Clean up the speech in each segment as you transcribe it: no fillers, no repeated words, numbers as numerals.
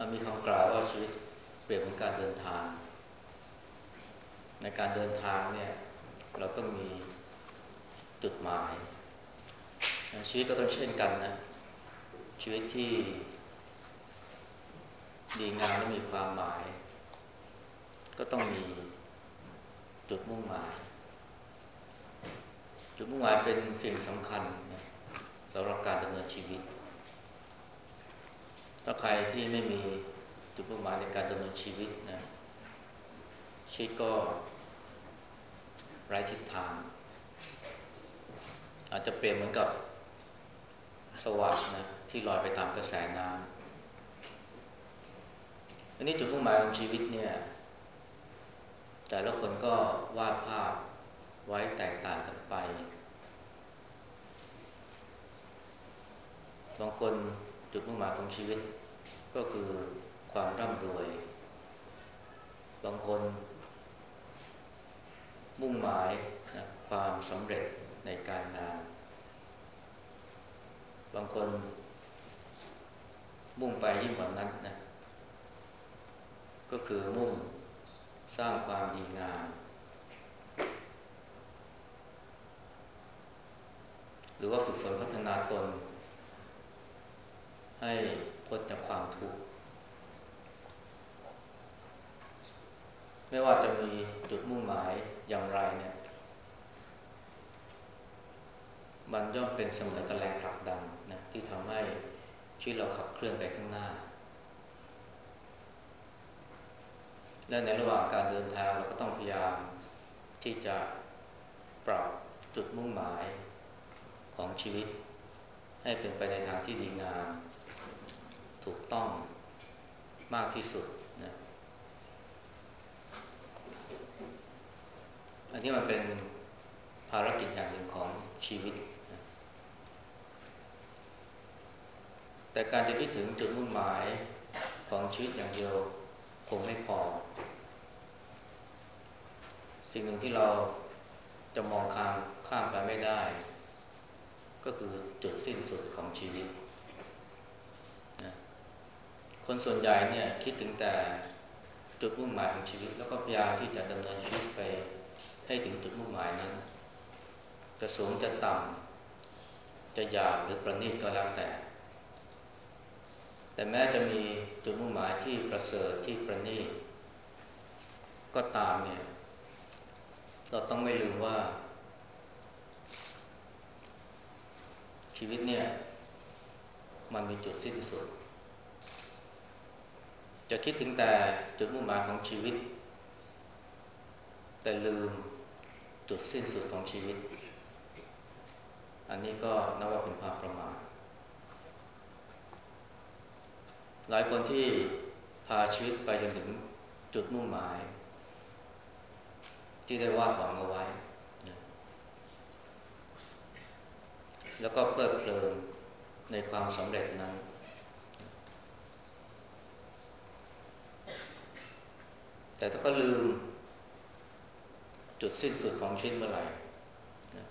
มีคำกล่าวว่าชีวิตเปรียบเหมือนการเดินทางในการเดินทางเนี่ยเราต้องมีจุดหมายชีวิตก็ต้องเช่นกันนะชีวิตที่ดีงามและมีความหมายก็ต้องมีจุดมุ่งหมายจุดมุ่งหมายเป็นสิ่งสำคัญนะสำหรับการดำเนินชีวิตถ้าใครที่ไม่มีจุดมุ่งหมายในการดำเนินชีวิตนะชีวิตก็ไร้ทิศทางอาจจะเปรียบเหมือนกับสวรรค์นะที่ลอยไปตามกระแสน้ำอันนี้จุดมุ่งหมายของชีวิตเนี่ยแต่ละคนก็วาดภาพไว้แตกต่างกันไปบางคนจุดมุ่งหมายของชีวิตก็คือความร่ำรวยบางคนมุ่งหมายนะความสำเร็จในการงานบางคนมุ่งไปยิ่งกว่านั้นนะก็คือมุ่งสร้างความดีงามหรือว่าฝึกฝนพัฒนาตนให้พ้นจากความทุกข์ไม่ว่าจะมีจุดมุ่งหมายอย่างไรเนี่ยมันย่อมเป็นเสมือนกับแรงผลักดันนะที่ทำให้ชีวิตเราขับเคลื่อนไปข้างหน้าและในระหว่างการเดินทางเราก็ต้องพยายามที่จะปรับจุดมุ่งหมายของชีวิตให้เป็นไปในทางที่ดีงามถูกต้องมากที่สุดนะอันนี้มันเป็นภารกิจอย่างหนึ่งของชีวิตนะแต่การจะคิดถึงจุดมุ่งหมายของชีวิตอย่างเดียวคงไม่พอสิ่งหนึ่งที่เราจะมองข้ามไปไม่ได้ก็คือจุดสิ้นสุดของชีวิตนะคนส่วนใหญ่เนี่ยคิดถึงแต่จุดมุ่งหมายของชีวิตแล้วก็พยายามที่จะดำเนินชีวิตไปให้ถึงจุดมุ่งหมายนั้นจะสูงจะต่ำจะหยาบหรือประณีตก็แล้วแต่แม้จะมีจุดมุ่งหมายที่ประเสริฐที่ประณีตก็ตามเนี่ยเราต้องไม่ลืมว่าชีวิตเนี่ยมันมีจุดสิ้นสุดจะคิดถึงแต่จุดมุ่งหมายของชีวิตแต่ลืมจุดสิ้นสุดของชีวิตอันนี้ก็นับว่าเป็นความประมาทหลายคนที่พาชีวิตไปจนถึงจุดมุ่งหมายที่ได้วาดหวังเอาไว้นะแล้วก็เพลิดเพลินในความสำเร็จนั้นแต่ถ้าก็ลืมจุดสิ้นสุดของชีวิตเมื่อไหร่นะ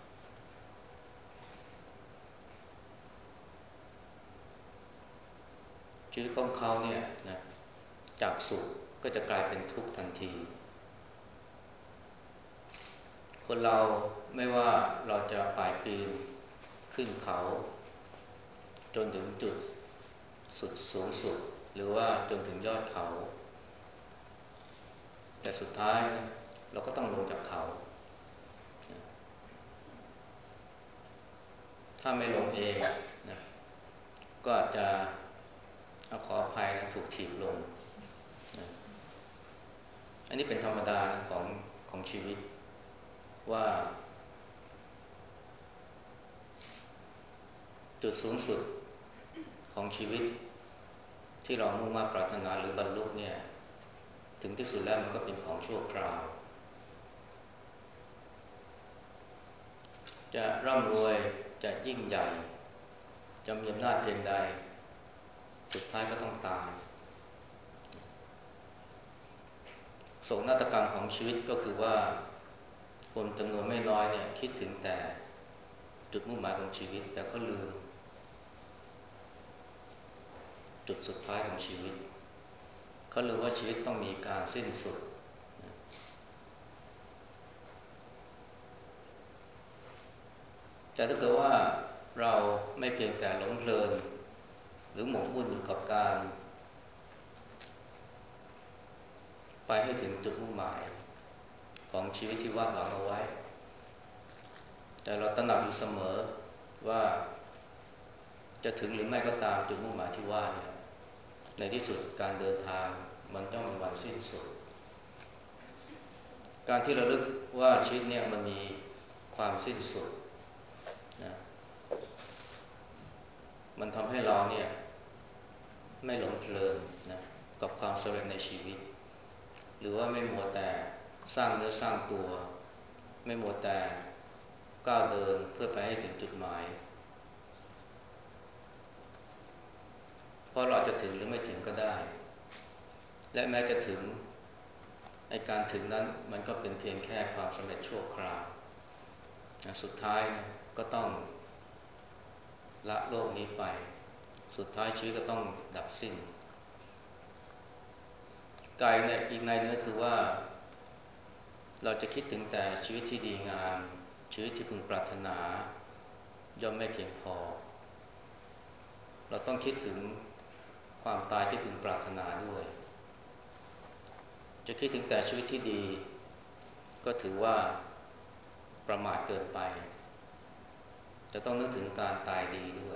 ชีวิตของเขาเนี่ยนะจากสุขก็จะกลายเป็นทุกข์ทันทีคนเราไม่ว่าเราจะป่ายปีนขึ้นเขาจนถึงจุดสุดสูงสุดหรือว่าจนถึงยอดเขาแต่สุดท้ายเราก็ต้องลงจากเขาถ้าไม่ลงเองนะก็อาจจะขออภัยนะถูกถีบลงนะอันนี้เป็นธรรมดาของชีวิตว่าจุดสูงสุดของชีวิตที่เรามุ่งมั่นปรารถนาหรือบรรลุเนี่ยถึงที่สุดแล้วมันก็เป็นของชั่วคราวจะร่ำรวยจะยิ่งใหญ่จะมีอำนาจเพียงใดสุดท้ายก็ต้องตายโศกนาฏกรรมของชีวิตก็คือว่าคนจำนวนไม่น้อยเนี่ยคิดถึงแต่จุดมุ่งหมายของชีวิตแต่ก็ลืมจุจุดสุดท้ายของชีวิตเขารู้ว่าชีวิตต้องมีการสิ้นสุดแต่ถ้าเกิดว่าเราไม่เพียงแต่หลงเพลินหรือหมกมุ่นอยู่กับการไปให้ถึงจุดมุ่งหมายของชีวิตที่วาดหวังเอาไว้แต่เราตระหนักอยู่เสมอว่าจะถึงหรือไม่ก็ตามจุดมุ่งหมายที่ว่าเนี่ยในที่สุดการเดินทางมันต้องมีวันสิ้นสุดการที่เราลึกว่าชีวิตเนี่ยมันมีความสิ้นสุดนะมันทำให้เราเนี่ยไม่หลงเพลินนะกับความสำเร็จในชีวิตหรือว่าไม่มัวแต่สร้างเนื้อสร้างตัวไม่มัวแต่ก้าวเดินเพื่อไปให้ถึงจุดหมายเพราะเราจะถึงหรือไม่ถึงก็ได้และแม้จะถึงในการถึงนั้นมันก็เป็นเพียงแค่ความสำเร็จชั่วคราวสุดท้ายก็ต้องละโลกนี้ไปสุดท้ายชีวิตก็ต้องดับสิ้นกายเนี่ยอีกในนึงคือว่าเราจะคิดถึงแต่ชีวิตที่ดีงามชีวิตที่พึงปรารถนาย่อมไม่เพียงพอเราต้องคิดถึงความตายที่พึงปรารถนาด้วยจะคิดถึงแต่ชีวิตที่ดีก็ถือว่าประมาทเกินไปจะต้องนึกถึงการตายดีด้วย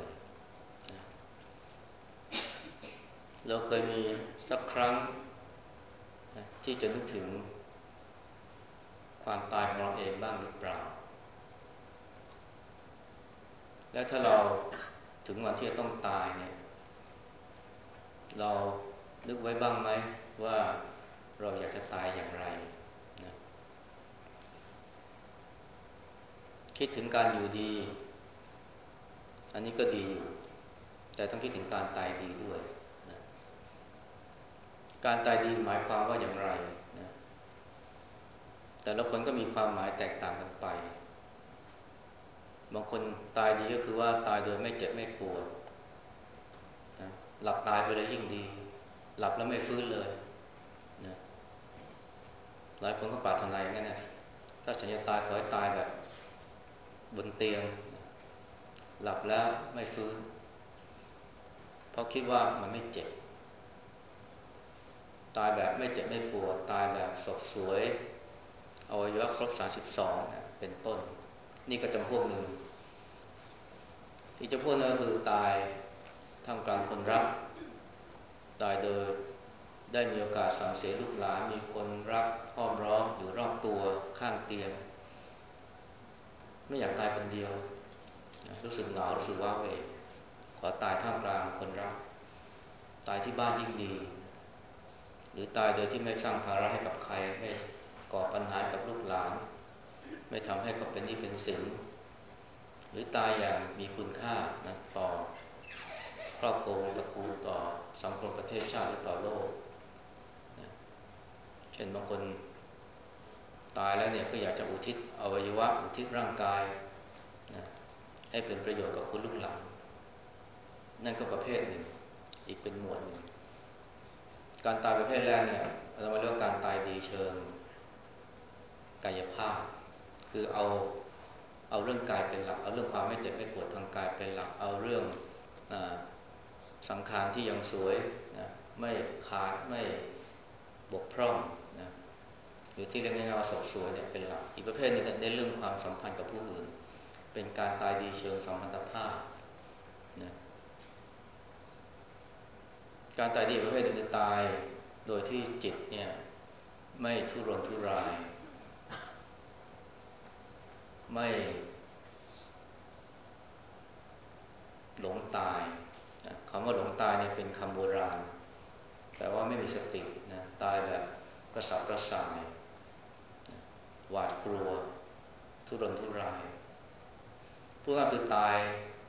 เราเคยมีสักครั้งที่จะนึกถึงความตายของเราเองบ้างหรือเปล่าและถ้าเราถึงวันที่จะต้องตายเนี่ยเรานึกไว้บ้างไหมว่าเราอยากจะตายอย่างไรนะคิดถึงการอยู่ดีอันนี้ก็ดีอยู่แต่ต้องคิดถึงการตายดีด้วยนะการตายดีหมายความว่าอย่างไรนะแต่ละคนก็มีความหมายแตกต่างกันไปบางคนตายดีก็คือว่าตายโดยไม่เจ็บไม่ปวดนะหลับตายไปเลยยิ่งดีหลับแล้วไม่ฟื้นเลยนะหลายคนก็ปรารถนาอย่างนั้นนะถ้าฉันจะตายขอให้ตายแบบบนเตียงหลับแล้วไม่ฟื้นเพราะคิดว่ามันไม่เจ็บตายแบบไม่เจ็บไม่ปวดตายแบบสดสวยอวัยวะครบ32เป็นต้นนี่ก็จำพวกหนึ่งอีกจำพวกนึงก็คือตายท่ามกลางคนรักตายโดยได้มีโอกาสสั่งเสียลูกหลานมีคนรักห้อมร้อมอยู่รอบตัวข้างเตียงไม่อยากตายคนเดียวรู้สึกเหงารู้สึกว้าเหวขอตายท่ามกลางคนรักตายที่บ้านยิ่งดีหรือตายโดยที่ไม่สร้างภาระให้กับใครไม่ก่อปัญหากับลูกหลานไม่ทำให้เขาเป็นหนี้เป็นสินหรือตายอย่างมีคุณค่านะต่อครอบครัวตระกูลต่อสังคมประเทศชาติหรือต่อโลกนะเช่นบางคนตายแล้วเนี่ยก็อยากจะอุทิศอวัยวะอุทิศร่างกายนะให้เป็นประโยชน์กับคนลูกหลานนั่นก็ประเภทหนึ่งอีกเป็นหมวดหนึ่งการตายประเภทแรกเนี่ยเราเรียกว่าการตายดีเชิงกายภาพคือเอาเรื่องกายเป็นหลักเอาเรื่องความไม่เจ็บไม่ปวดทางกายเป็นหลักเอาเรื่องสังขารที่ยังสวยนะไม่ขาดไม่บกพร่องนะหรือที่เรียกง่ายๆว่าศพสวยเนี่ยเป็นหลักอีกประเภทหนึงก็ในเรื่องความสัมพันธ์กับผู้อื่นเป็นการตายดีเชิงสัมพันธภาพนะการตายดีประเภทหนึ่งคือตายโดยที่จิตเนี่ยไม่ทุรนทุรายไม่หลงตายคำว่าหลงตายเนี่ยเป็นคำโบราณแปลว่าไม่มีสตินะตายแบบกระสับกระส่ายหวาดกลัวทุรนทุรายพวกนั้นคือตาย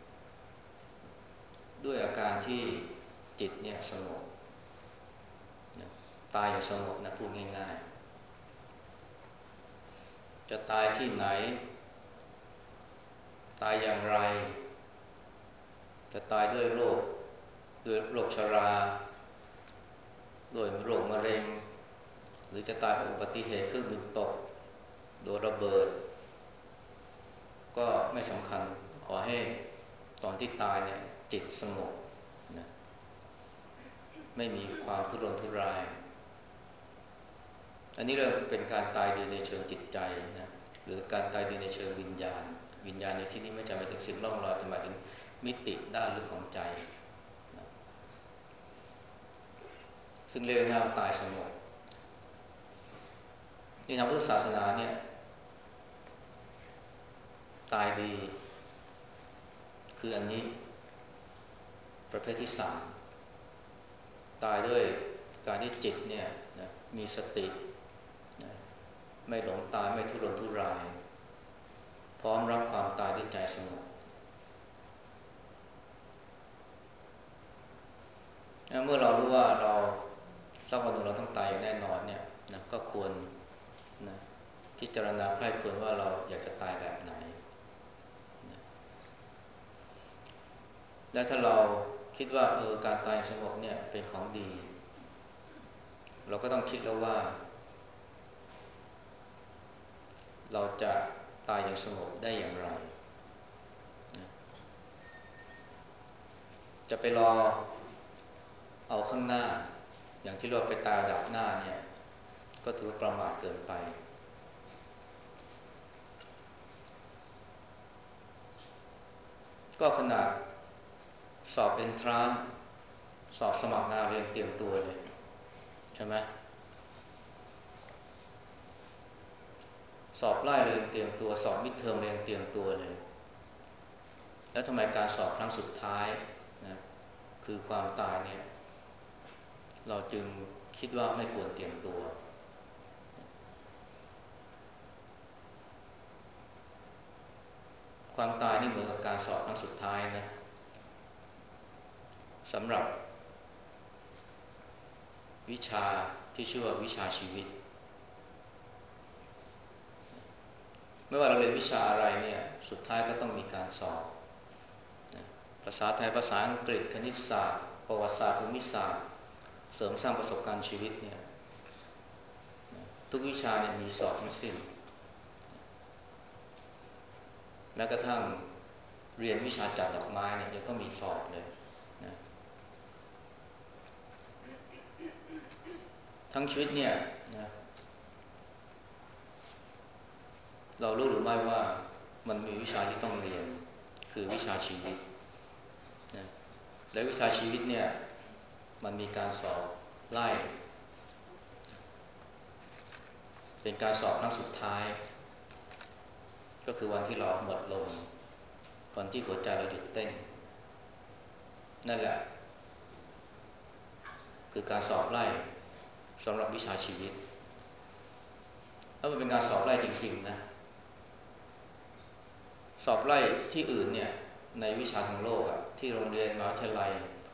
ด้วยอาการที่จิตเนี่ยสงบนะตายอย่างสงบนะพูดง่ายๆจะตายที่ไหนตายอย่างไรจะตายด้วยโรคด้วยโรคชราด้วยโรคมะเร็งหรือจะตายจากอุบัติเหตุเครื่องบินตกโดนระเบิดก็ไม่สำคัญขอให้ตอนที่ตายเนี่ยจิตสงบนะไม่มีความทุรนทุรายอันนี้เราเป็นการตายดีในเชิงจิตใจนะหรือการตายดีในเชิงวิญญาณวิญญาณในที่นี้ไม่จำเป็นถึงสิ่งล่องลอยแต่หมายถึงมิติด้านลึกของใจนะซึ่งเรียกง่ายว่าตายสงบในทางพุทธศาสนาเนี่ยตายดีคืออันนี้ประเภทที่สามตายด้วยการที่จิตเนี่ยนะมีสตินะไม่หลงตายไม่ทุรนทุรายพร้อมรับความตายด้วยใจสงบเมื่อเรารู้ว่าเราสักวันหนึ่งเราต้องตายอย่างแน่นอนเนี่ยนะก็ควรนะพิจารณาใคร่ครวญว่าเราอยากจะตายแบบไหนนะและถ้าเราคิดว่าการตายสงบเนี่ยเป็นของดีเราก็ต้องคิดแล้วว่าเราจะตายอย่างสงบได้อย่างไรนะจะไปรอเอาข้างหน้าอย่างที่เราไปตายดับหน้าเนี่ยก็ถือประมาทเกินไปก็ขนาดสอบเอนทรานซ์สอบสมัครงานเรียนเตรียมตัวเลยใช่ไหมสอบไล่เรียนเตรียมตัวสอบมิดเทอมเรียนเตรียมตัวเลยแล้วทำไมการสอบครั้งสุดท้ายนะคือความตายเนี่ยเราจึงคิดว่าไม่ควรเตรียมตัวความตายนี่เหมือนกับการสอบครั้งสุดท้ายนะสำหรับวิชาที่ชื่อว่าวิชาชีวิตไม่ว่าเราเรียนวิชาอะไรเนี่ยสุดท้ายก็ต้องมีการสอบภาษาไทยภาษาอังกฤษคณิตศาสตร์ประวัติศาสตร์ภูมิศาสตร์เสริมสร้างประสบการณ์ชีวิตเนี่ยทุกวิชาเนี่ยมีสอบทั้งสิ้นแม้กระทั่งเรียนวิชาจัดดอกไม้เนี่ยยังต้องมีสอบเลยนะทั้งชีวิตเนี่ยนะเรารู้หรือไม่ว่ามันมีวิชาที่ต้องเรียนคือวิชาชีวิตนะและวิชาชีวิตเนี่ยมันมีการสอบไล่เป็นการสอบครั้งสุดท้ายก็คือวันที่เราหมดลมวันที่หัวใจเราหยุดเต้นนั่นแหละคือการสอบไล่สำหรับวิชาชีวิตแล้วมันเป็นการสอบไล่จริงๆนะสอบไล่ที่อื่นเนี่ยในวิชาทางโลกอะที่โรงเรียนมหาวิทยาลัย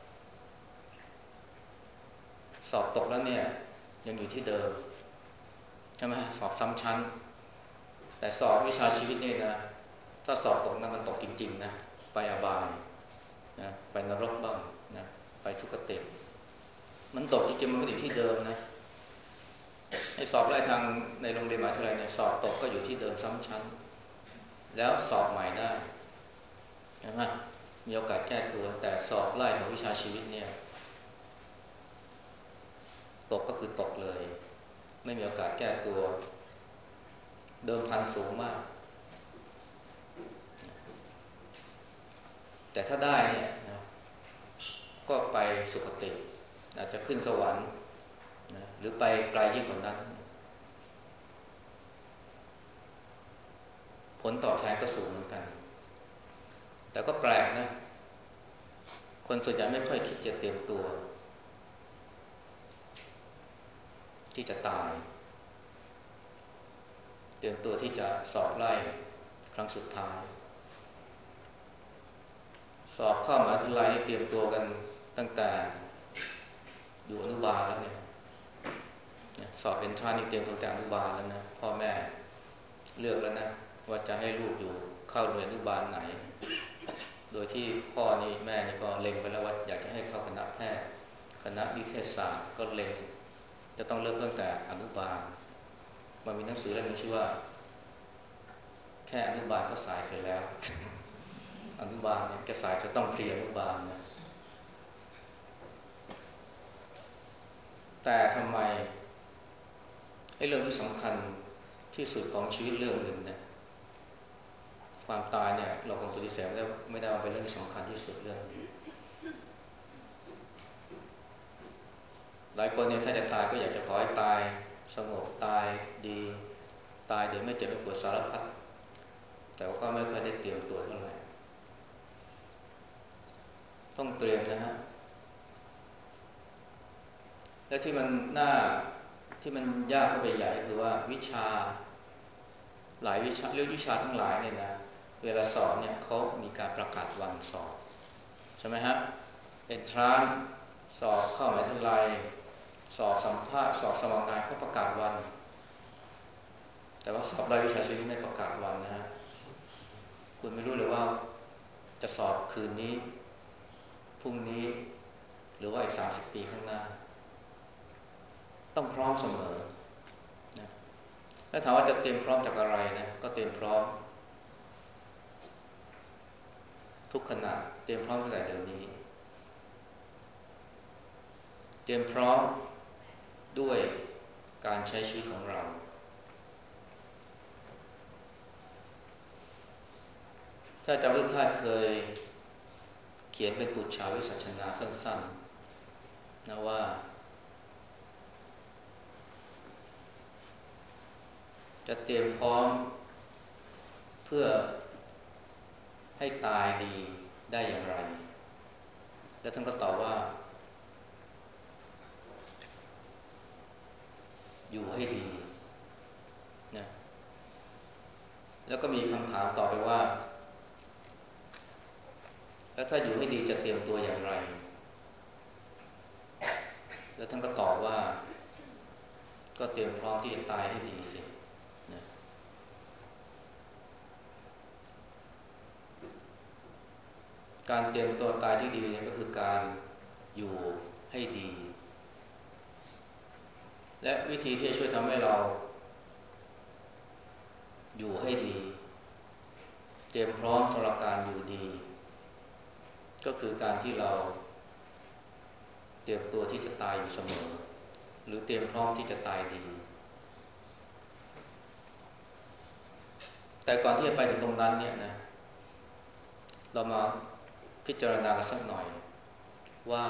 สอบตกแล้วเนี่ยยังอยู่ที่เดิมใช่ไหมสอบซ้ำชั้นแต่สอบวิชาชีวิตเนี่ยนะถ้าสอบตกนะมันตกจริงๆนะไปอบายนะไปนรกบ้างนะไปทุกขติมันตกจริงๆมันก็อยู่ที่เดิมนะไอ้สอบไล่ทางในโรงเรียนมหาวิทยาลัยเนี่ยสอบตกก็อยู่ที่เดิมซ้ำชั้นแล้วสอบใหม่ได้ใช่ไหมมีโอกาสแก้ตัวแต่สอบไล่ของวิชาชีวิตเนี่ยตกก็คือตกเลยไม่มีโอกาสแก้ตัวเดิมพันสูงมากแต่ถ้าได้เนี่ยนะก็ไปสุคติอาจจะขึ้นสวรรค์นะหรือไปไกลยิ่งกว่านั้นผลตอบแทนก็สูงเหมือนกันแต่ก็แปลกนะคนส่วนใหญ่ไม่ค่อยคิดจะเตรียมตัวที่จะตายเตรียมตัวที่จะสอบไล่ครั้งสุดท้ายสอบเข้ามหาวิทยาลัยเตรียมตัวกันตั้งแต่อยู่อนุบาลแล้วเนี่ยสอบเอนทรานซ์นี่เตรียมตัวแต่อนุบาลแล้วนะพ่อแม่เลือกแล้วนะว่าจะให้ลูกอยู่เข้าโรงเรียนอนุบาลไหนโดยที่พ่อนี่แม่นี่ก็เล็งไปแล้วว่าอยากจะให้เข้าคณะคณะนิเทศศาสตร์ก็เล็งจะต้องเริ่มตั้งแต่อนุบาลมันมีหนังสือเล่มนึงชื่อว่าแค่อนุบาลก็สายเสียแล้วอนุบาลเนี่ยจะสายจะต้องเรียนอนุบาลนะแต่ทำไมไอ้เรื่องที่สำคัญที่สุดของชีวิตเรื่องหนึ่งเนี่ยความตายเนี่ยเราคงปฏิเสธไม่ได้ว่าเป็นเรื่องที่สำคัญที่สุดเรื่องนี้หลายคนเนี่ยถ้าจะตายก็อยากจะขอให้ตายสงบตายดีตายโดยไม่เจ็บไม่ปวดสารพัดแต่ว่าก็ไม่ค่อยได้เตรียมตัวเท่าไหร่ต้องเตรียมนะฮะและที่มันน่าที่มันยากเข้าไปใหญ่คือว่าวิชาหลายวิชาเรื่องวิชาทั้งหลายเนี่ยนะเวลาสอบเนี่ยเขามีการประกาศวันสอบใช่ไหมฮะเอนทรานสอบเข้ามหาวิทยาลัยสอบสัมภาษณ์สอบสมัครงานเขาประกาศวันแต่ว่าสอบรายวิชาชีวิตไม่ประกาศวันนะฮะคุณไม่รู้เลยว่าจะสอบคืนนี้พรุ่งนี้หรือว่าอีก30 ปีข้างหน้าต้องพร้อมเสมอนะถ้าถามว่าจะเตรียมพร้อมจากอะไรนะก็เตรียมพร้อมทุกขณะเตรียมพร้อมตั้งแต่เดี๋ยวนี้เตรียมพร้อมด้วยการใช้ชีวิตของเราถ้าจำทุกท่านเคยเขียนเป็นปุจฉาวิสัชนาสั้นๆนะว่าจะเตรียมพร้อมเพื่อให้ตายดีได้อย่างไรแล้วท่านก็ตอบว่าอยู่ให้ดีนะแล้วก็มีคำถามต่อไปว่าแล้วถ้าอยู่ให้ดีจะเตรียมตัวอย่างไรแล้วท่านก็ตอบว่าก็เตรียมพร้อมที่จะตายให้ดีสินะการเตรียมตัวตายที่ดีเนี่ยก็คือการอยู่ให้ดีและวิธีที่จะช่วยทำให้เราอยู่ให้ดีเตรียมพร้อมสำหรับการอยู่ดีก็คือการที่เราเตรียมตัวที่จะตายอยู่เสมอหรือเตรียมพร้อมที่จะตายดีแต่ก่อนที่จะไปถึงตรงนั้นเนี่ยนะเรามาพิจารณากันสักหน่อยว่า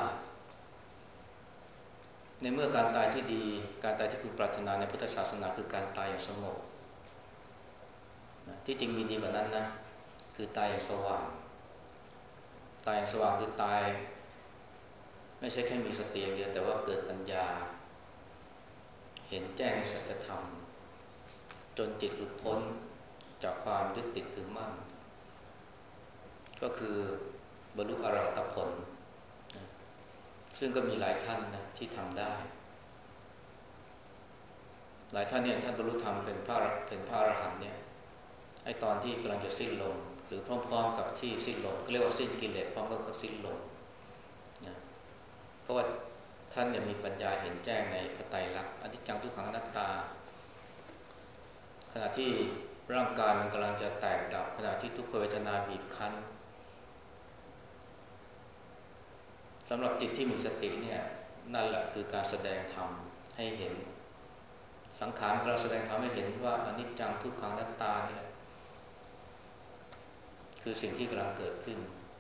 ในเมื่อการตายที่ดีการตายที่คุณปรารถนาในพุทธศาสนาคือการตายอย่างสงบนะที่จริงมีดีกว่านั้นนะคือตายอย่างสว่างตายอย่างสว่างคือตายไม่ใช่แค่มีสติอย่างเดียวแต่ว่าเกิดปัญญาเห็นแจ้งสัจธรรมจนจิตหลุดพ้นจากความยึดติดถือมั่นก็คือบรรลุอรหัตผลนะซึ่งก็มีหลายท่านนะที่ทำได้หลายท่านเนี่ยท่านบรรลุธรรมเป็นพระอรหันต์เนี่ยไอตอนที่กำลังจะสิ้นลมหรือพร้อมๆกับที่สิ้นลมก็เรียกว่าสิ้นกิเลสพร้อมกับสิ้นลมนะเพราะว่าท่านเนี่ยมีปัญญาเห็นแจ้งในพระไตรลักษณ์อนิจจังทุกขังอนัตตาขณะที่ร่างกายมันกำลังจะแตกดับขณะที่ทุกขเวทนาบีบคั้นสำหรับจิตที่มีสติเนี่ยนั่นแหละคือการแสดงธรรมให้เห็นสังขารเราแสดงธรรมให้เห็นว่าอนิจจังทุกขังอนัตตาเนี่ยคือสิ่งที่กำลังเกิดขึ้น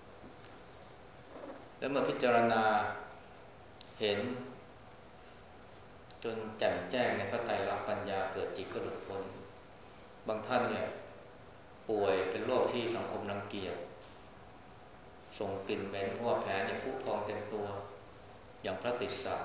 และเมื่อพิจารณาเห็นจนแจ่มแจ้งในพระไตรลักษณ์ปัญญาเกิดจิตก็หลุดพ้นบางท่านเนี่ยป่วยเป็นโรคที่สังคมรังเกียจส่งกลิ่นเหม็นเพราะว่าแผลเนี่ยพุพองเต็มตัวอย่างพระติสสะ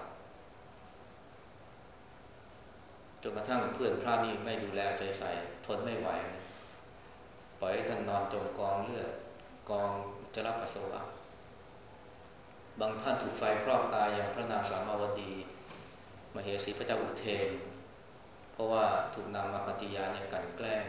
จนกระทั่งเพื่อนพระนี่ไม่ดูแลใจใส่ทนไม่ไหวปล่อยให้ท่านนอนจมกองเลือดกองอุจจาระปัสสาวะบางท่านถูกไฟคลอกตายอย่างพระนางสามาวดีมเหสีพระเจ้าอุเทนเพราะว่าถูกนางมาคันธียาเนี่ยกลั่นแกล้ง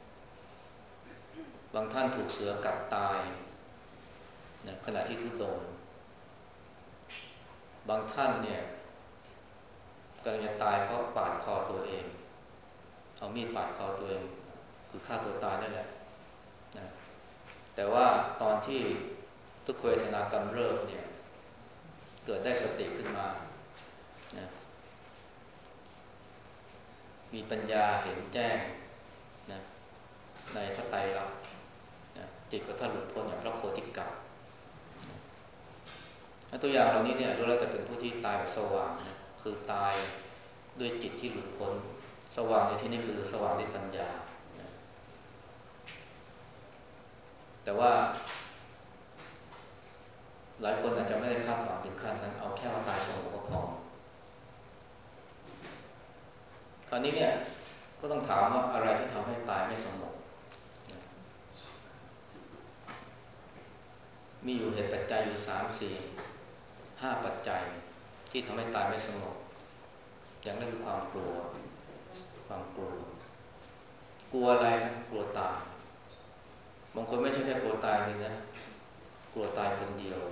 บางท่านถูกเสือกัดตายนะขณะที่ทุดงค์บางท่านเนี่ยกำลังจะตายเพราะปาดคอตัวเองเอามีดปาดคอตัวเองคือฆ่าตัวตายนั่นแหละนะแต่ว่าตอนที่ทุกขเวทนากำเริบเนี่ยเกิดได้สติขึ้นมานะมีปัญญาเห็นแจ้งนะในพระไตรลักษณ์นะจิตก็ท่านหลุดพ้นอย่างพระโพธิกักตัวอย่างเหล่านี้เนี่ยรู้แล้วจะเป็นผู้ที่ตายแบบสว่างนะคือตายด้วยจิตที่หลุดพ้นสว่างในที่นี้คือสว่างด้วยปัญญานะแต่ว่าหลายคนอาจจะไม่ได้คาดหวังถึงขั้นนั้นเอาแค่ว่าตายสงบก็พอคราวนี้เนี่ยก็ต้องถามว่าอะไรที่ทำให้ตายไม่สงบมีอยู่เหตุปัจจัยอยู่3-4-5ปัจจัยที่ทำให้ตายไม่สงบอย่างแรกคือความกลัวกลัวอะไรนะกลัวตายบางคนไม่ใช่แค่กลัวตายเลยนะกลัวตายคนเดียว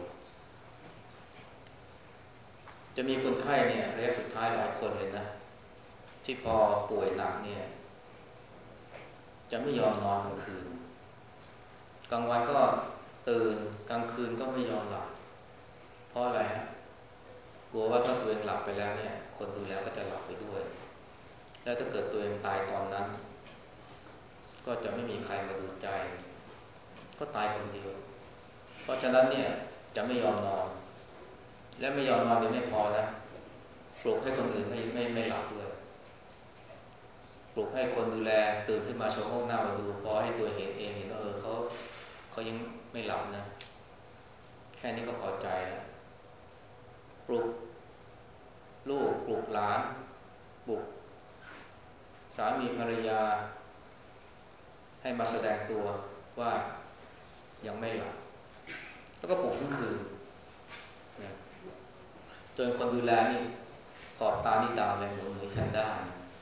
จะมีคนไข้เนี่ยระยะสุดท้ายหลายคนเลยนะที่พอป่วยหนักเนี่ยจะไม่ยอมนอนกลางคืนกลางวันก็ตื่นกลางคืนก็ไม่ยอมหลับเพราะอะไรฮะกลัวว่าถ้าตัวเองหลับไปแล้วเนี่ยคนดูแลก็จะหลับไปด้วยแล้วถ้าเกิดตัวเองตายตอนนั้นก็จะไม่มีใครมาดูใจก็ตายคนเดียวเพราะฉะนั้นเนี่ยจะไม่ยอมนอนและไม่ยอมนอนเดี๋ยวไม่พอนะปลุกให้คนอื่นไม่หลับด้วยปลุกให้คนดูแลตื่นขึ้นมาโชว์ห้องหน้ามาดูพอให้ตัวเห็นว่าเขายังไม่หลับนะแค่นี้ก็พอใจแล้วปลุกลูกปลุกหลานปลุกสามีภรรยาให้มาแสดงตัวว่ายังไม่หลับแล้วก็ปลุกทั้งคืนนะจนคนดูแลนี่ขอบตานี่ดาวเลยหมุนแพนด้า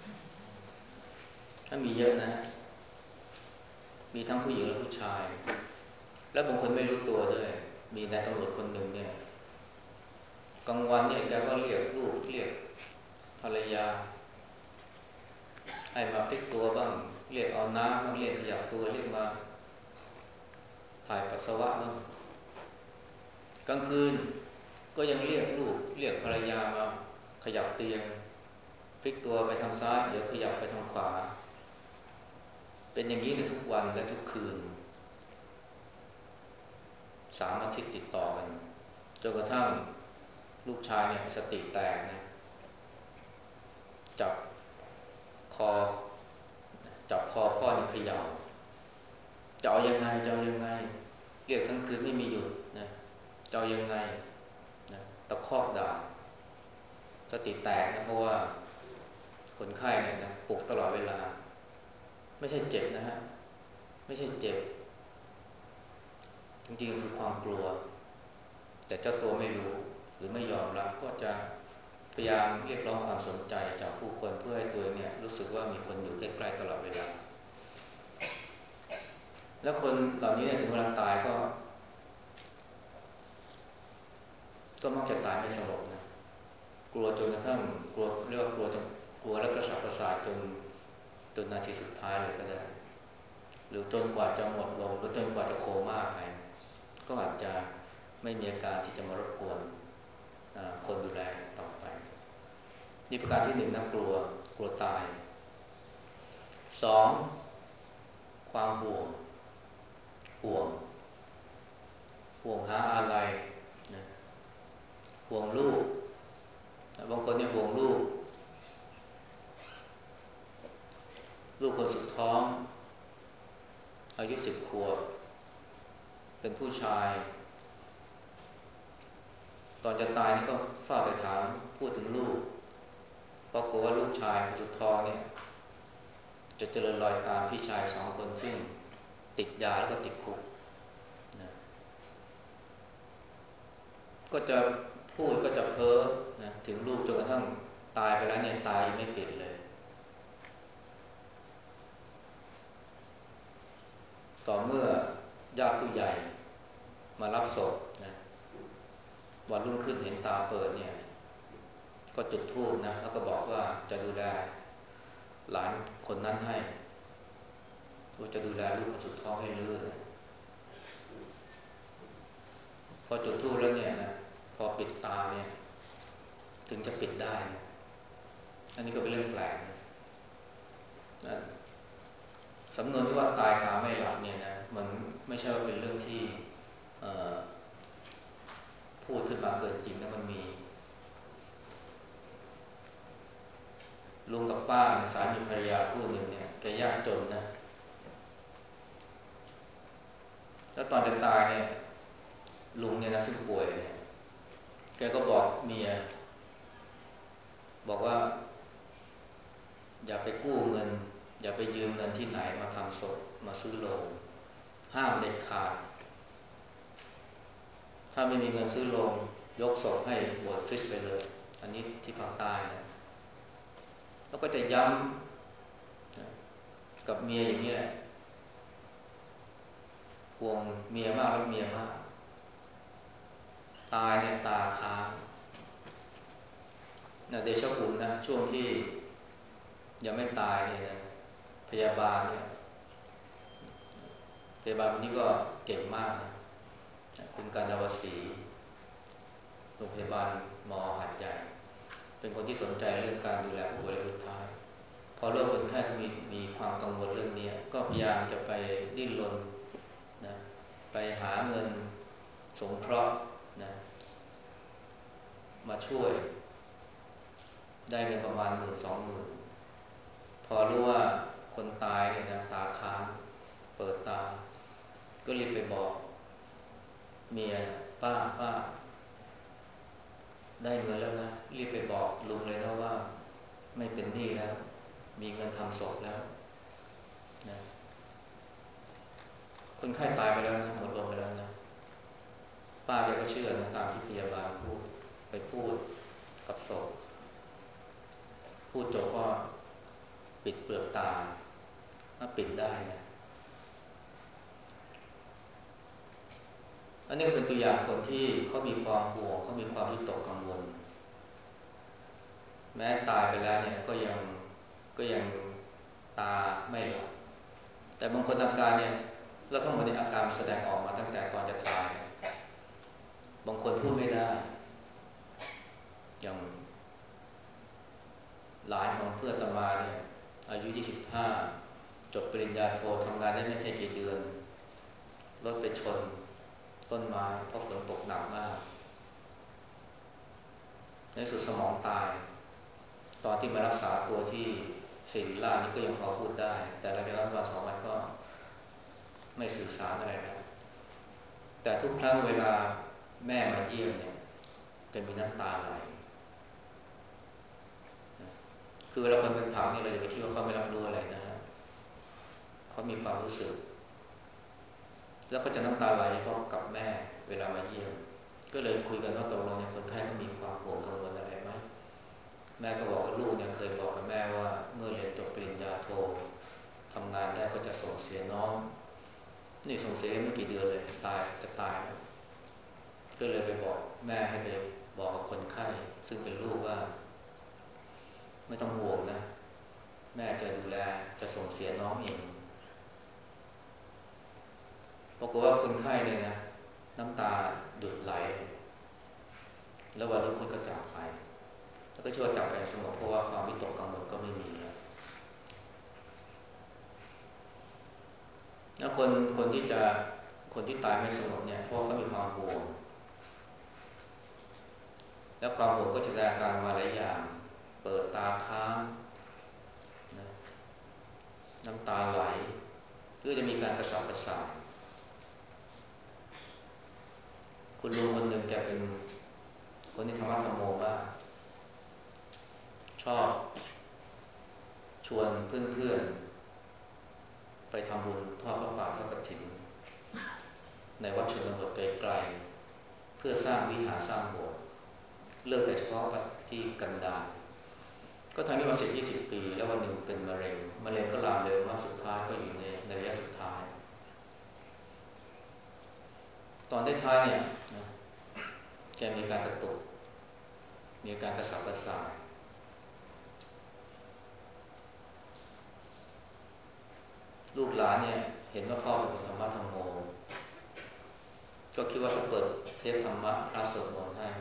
ถ้ามีเยอะนะมีทั้งผู้หญิงและผู้ชายและบางคนไม่รู้ตัวด้วยมีนายตำรวจคนหนึ่งเนี่ยกลางวันเนี่ยแกก็เรียกลูกเรียกภรรยาให้มาพลิกตัวบ้างเรียกเอาน้ำบ้างเรียกขยับตัวเรียกมาถ่ายปัสสาวะบ้างกลางคืนก็ยังเรียกลูกเรียกภรรยามาขยับเตียงพลิกตัวไปทางซ้ายเดี๋ยวขยับไปทางขวาเป็นอย่างนี้ในทุกวันและทุกคืน3 อาทิตย์ติดต่อกันจนกระทั่งลูกชายเนี่ยสติแตกนะจับคอพ่อนี่เขย่าจะเอายังไงเรียกทั้งคืนไม่มีหยุดนะจะเอายังไงนะตะคอกด่าสติแตกนะเพราะว่าคนไข้เนี่ยนะปลุกตลอดเวลาไม่ใช่เจ็บนะฮะไม่ใช่เจ็บจริงๆคือความกลัวแต่เจ้าตัวไม่รู้หรือไม่ยอมรับก็จะพยายามเรียกร้องความสนใจจากผู้คนเพื่อให้ตัวเนี่ยรู้สึกว่ามีคนอยู่ใกล้ๆตลอดเวลาแล้วคนเหล่านี้ถึงเวลาตายก็มักจะตายไม่สงบนะกลัวจนกระทั่งกลัวเรียกว่ากลัวจนกลัวแล้วกระสับกระส่ายจนนาทีสุดท้ายเลยก็ได้หรือจนกว่าจะหมดลมหรือจนกว่าจะโคม่าไปก็อาจจะไม่มีอาการที่จะมารบกวนคนดูแลต่อไปนี่ประการที่1นะกลัวตาย2ความห่วงหาอะไรนะห่วงลูกบางคนเนี่ยห่วงลูกคนสุดท้องอายุ10 ขวบเป็นผู้ชายตอนจะตายนี่ก็เฝ้าแต่ถามพูดถึงลูกเพราะกลัวว่าลูกชายคนสุดท้องเนี่ยจะเจริญรอยตามพี่ชาย2 คนซึ่งติดยาแล้วก็ติดคุกนะก็จะพูดก็จะเพ้อนะถึงลูกจนกระทั่งตายไปแล้วเนี่ยตายยังไม่ปิดเลยต่อเมื่อญาติผู้ใหญ่มารับศพนะวันรุ่งขึ้นเห็นตาเปิดเนี่ยก็จุดธูปนะแล้วก็บอกว่าจะดูแลหลานคนนั้นให้ก็จะดูแลลูกคนสุดท้องให้เรื่อยพอจุดธูปแล้วเนี่ยนะพอปิดตาเนี่ยถึงจะปิดได้นะอันนี้ก็เป็นเรื่องแปลกนะสำนวนที่ว่าตายตาไม่หลับเนี่ยนะมันไม่ใช่ว่าเป็นเรื่องที่พูดขึ้นมาเกินจริงนะมันมีลุงกับป้าสามีภรรยาคู่หนึ่งเนี่ยแกยากจนนะแล้วตอนจะตายเนี่ยลุงเนี่ยนะซึ่งป่วยเนี่ยแกก็บอกเมียบอกว่าอย่าไปกู้เงินอย่าไปยืมเงินที่ไหนมาทำศพมาซื้อโลงห้ามเด็ดขาดถ้าไม่มีเงินซื้อโลงยกศพให้บวชคริสต์ไปเลยอันนี้ที่ภาคใต้นะแล้วก็จะย้ำกับเมียอย่างนี้แหละห่วงเมียมากรักเมียมากตายเนี่ยตาค้างนะเดชะบุญนะช่วงที่ยังไม่ตายเนี่ยนะพยาบาลเนี่ยพยาบาลคนนี้ก็เก่งมากนะคุณกาญจวศรีโรงพยาบาลมอหัดใหญ่เป็นคนที่สนใจเรื่องการดูแลผู้ป่วยระยะสุดท้ายพอเริ่มคนไข้เขามีความกังวลเรื่องนี้ก็พยายามจะไปดิ้นรนนะไปหาเงินสงเคราะห์นะมาช่วยได้เงินประมาณ10,000-20,000พอรู้ว่าคนตายเนี่ยนะตาค้างเปิดตาก็รีบไปบอกเมียป้าได้เงินแล้วนะรีบไปบอกลุงเลยนะว่าไม่เป็นหนี้แล้วมีเงินทำศพแล้วนะคนไข้ตายไปแล้วนะหมดลมไปแล้วนะป้าแกก็เชื่อนะตามที่พยาบาลพูดไปพูดกับศพพูดจบก็ปิดเปลือกตาถ้าปิดได้นะอันนี้ก็เป็นตัวอย่างคนที่เขามีความห่วงเขามีความวิตกกังวลแม้ตายไปแล้วเนี่ยก็ยังตาไม่หลับแต่บางคนอาการเนี่ยแล้วทั้งหมดในอาการแสดงออกมาตั้งแต่ก่อนจะตายบางคนพูดไม่ได้อย่างหลานของเพื่อนอาตมาเนี่ยอายุ25จบปริญญาโททำงานได้ไม่แค่กี่เดือนรถไปชนต้นไม้เพราะฝนตกหนักมากในสุดสมองตายตอนที่มารักษาตัวที่ศิริราชนี่ก็ยังพอพูดได้แต่หลังจากนั้นวันสองวันก็ไม่สื่อสารอะไรแล้วแต่ทุกครั้งเวลาแม่มาเยี่ยมเนี่ยจะมีน้ำตาไหลคือเวลาคนเป็นผักนี่เราอย่าไปคิดว่าเขาไม่รับรู้อะไรนะฮะเขามีความรู้สึกแล้วก็จะน้ำตาไหลเพราะกับแม่เวลามาเยี่ยมก็เลยคุยกันว่าตกลงเนี่ยคนไข้เขามีความห่วงกังวลอะไรไหมแม่ก็บอกว่าลูกเนี่ยเคยบอกกับแม่ว่าเมื่อเรียนจบปริญญาโททำงานได้ก็จะส่งเสียน้องนี่ส่งเสียไม่กี่เดือนเลยตายจะตายแล้วก็เลยไปบอกแม่ให้ไปบอกกับคนไข้ซึ่งเป็นลูกว่าไม่ต้องห่วงนะแม่จะดูแลจะส่งเสียน้องเองปรากฏว่าคนไข้เนี่ยนะน้ำตาหยุดไหลแล้ววันรุ่งขึ้นก็จากไปแล้วก็เชื่อว่าจากไปสงบเพราะว่าความวิตกกังวลก็ไม่มีแล้วคนที่จะคนที่ตายไม่สงบเนี่ยเพราะเขามีความห่วงแล้วความห่วงก็จะแสดงอาการมาหลายอย่างเปิดตาค้างนะน้ำตาไหลหรือจะมีการกระสับกระส่ายคุณลุงคนหนึ่งแกเป็นคนที่ธรรมะธรรมโมมากชอบชวนเพื่อนๆไปทำบุญทอดพระป่าทอดกฐินในวัดชนบทไกลๆเพื่อสร้างวิหารสร้างโบสถ์เลิกแต่เฉพาะวัดที่กันดารก็ทำนี้มา10-20 ปีแล้ววันหนึ่งเป็นมะเร็งก็ลามเร็วมากสุดท้ายก็อยู่ในระยะสุดท้ายตอนท้ายๆเนี่ยนะแกมีการกระตุกมีการกระสับกระส่ายลูกหลานเนี่ยเห็นว่าพ่อเป็นคนธรรมะธรรมโมก็คิดว่าถ้าเปิดเทปธรรมะพระสวดมนต์ให้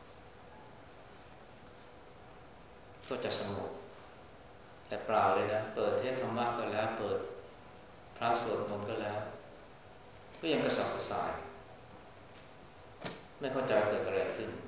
ก็จะสงบแต่เปล่าเลยนะเปิดเทศธรรมะก็แล้วเปิดพระสวดมนต์ก็แล้วก็ยังกระสับกระส่ายไม่เข้าใจเกิดอะไรขึ้น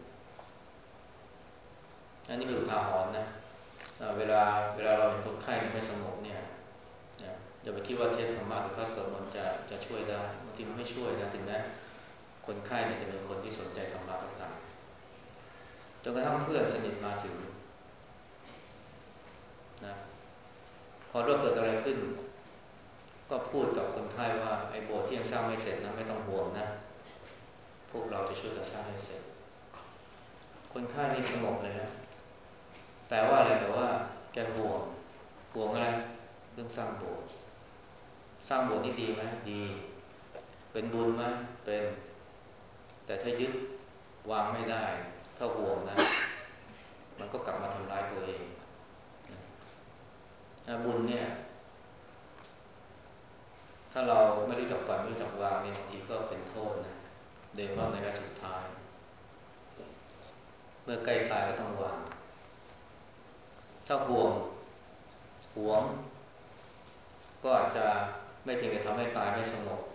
อันนี้เป็นอุทาหรณ์นะเวลาเราเห็นคนไข้ไม่สงบเนี่ยอย่าไปคิดว่าเทศธรรมะหรือพระสวดมนต์จะช่วยได้บางทีมันไม่ช่วยนะถึงแม้คนไข้เนี่ยจะเป็นคนที่สนใจธรรมะก็ตามจนกระทั่งเพื่อนสนิทมาถึงนะพอเริ่มเกิดอะไรขึ้นก็พูดกับคนไข้ว่าไอ้โบสถ์ที่ยังสร้างไม่เสร็จนะไม่ต้องห่วงนะพวกเราจะช่วยกันสร้างให้เสร็จคนไข้นี่สงบเลยนะแปลว่าอะไรแปลว่าแกห่วงอะไรเรื่องสร้างโบสถ์นี่ดีไหมดีเป็นบุญไหมเป็นแต่ถ้ายึดวางไม่ได้ถ้าห่วงนะมันก็กลับมาทำร้ายตัวเองบุญเนี่ยถ้าเราไม่รู้จักปล่อยไม่รู้จักวางเนี่ยบางทีก็เป็นโทษนะโดยเฉพาะในระยะสุดท้ายเมื่อใกล้ตายก็ต้องวางถ้าห่วงก็อาจจะไม่เพียงแต่ทำให้ตายไม่สงบ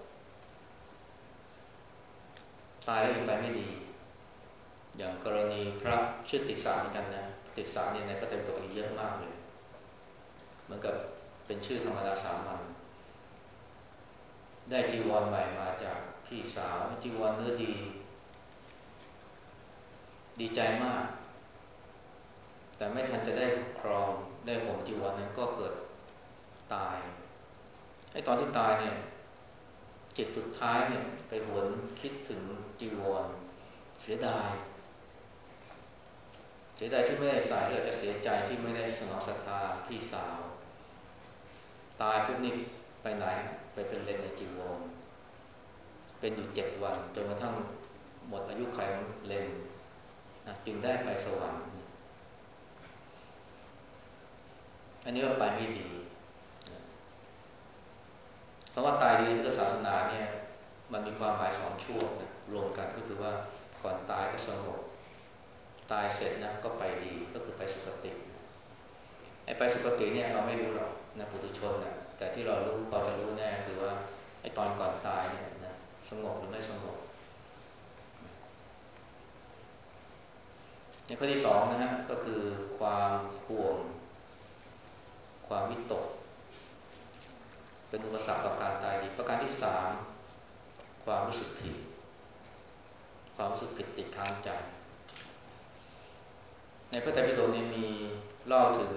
ตายแล้วยังไปไม่ดีอย่างกรณีพระชื่อติสสารกันนะติสสารเนี่ยในพระไตรปิฎกมีเยอะมากเลยเหมือนกับเป็นชื่อธรรมดาสามัญได้จีวรใหม่มาจากพี่สาวจีวรเนื้อดีใจมากแต่ไม่ทันจะได้ครองได้ห่มจีวรนั้นก็เกิดตายไอ้ตอนที่ตายเนี่ยจิตสุดท้ายเนี่ยไปหวนคิดถึงจีวรเสียดายที่ไม่ได้ใส่เลยจะเสียใจที่ไม่ได้สนองศรัทธาพี่สาวตายปุ๊บนี่ไปไหนไปเป็นเลนในจีวรเป็นอยู่7 วันจนกระทั่งหมดอายุขัยของเลนจึงได้ไปสวรรค์อันนี้ว่าไปไม่ดีเพราะว่าตายในพุทธศาสนาเนี่ยมันมีความหมาย2 ช่วงนะรวมกันก็คือว่าก่อนตายก็สงบตายเสร็จนะก็ไปดีก็คือไปสุคติไอ้ไปสุคติเนี่ยเราไม่รู้หรอกนะปุถุชนนะแต่ที่เรารู้พอจะรู้แน่คือว่าไอ้ตอนก่อนตายเนี่ยนะสงบหรือไม่สงบในข้อที่2นะฮะก็คือความห่วงความวิตกเป็นอุปสรรคต่อการตายดีประการที่3ความรู้สึกผิดติดค้างใจในพระไตรปิฎกนี้มีเล่าถึง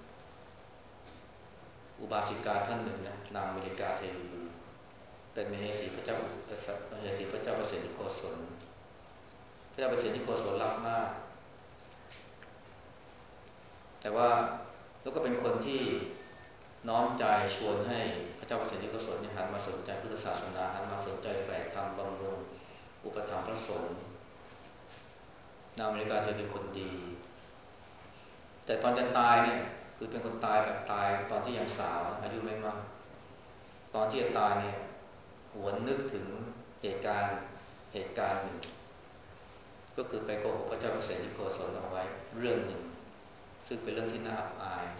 อุบาสิกาท่านหนึ่งนะนางมริกาเทวีเป็นมเหสีพระเจ้าประเสนิโกศลพระเจ้าประเสนิโกศลรักมากแต่ว่าแล้วก็เป็นคนที่น้อมใจชวนให้พระเจ้าประเสนิโกศลหันมาสนใจพุทธศาสนาหันมาสนใจแฝงธรรมบำรุงอุปถัมภ์พระสงฆ์นางมริกาเทวีเป็นคนดีแต่ตอนจะตายเนี่ยคือเป็นคนตายแบบตายตอนที่ยังสาวอายุไม่มากตอนที่จะตายเนี่ยหวนนึกถึงเหตุการณ์หนึ่งก็คือไปโกหกพระเจ้าประเสนิโกศลเอาไว้เรื่องหนึ่งซึ่งเป็นเรื่องที่น่าอับอาย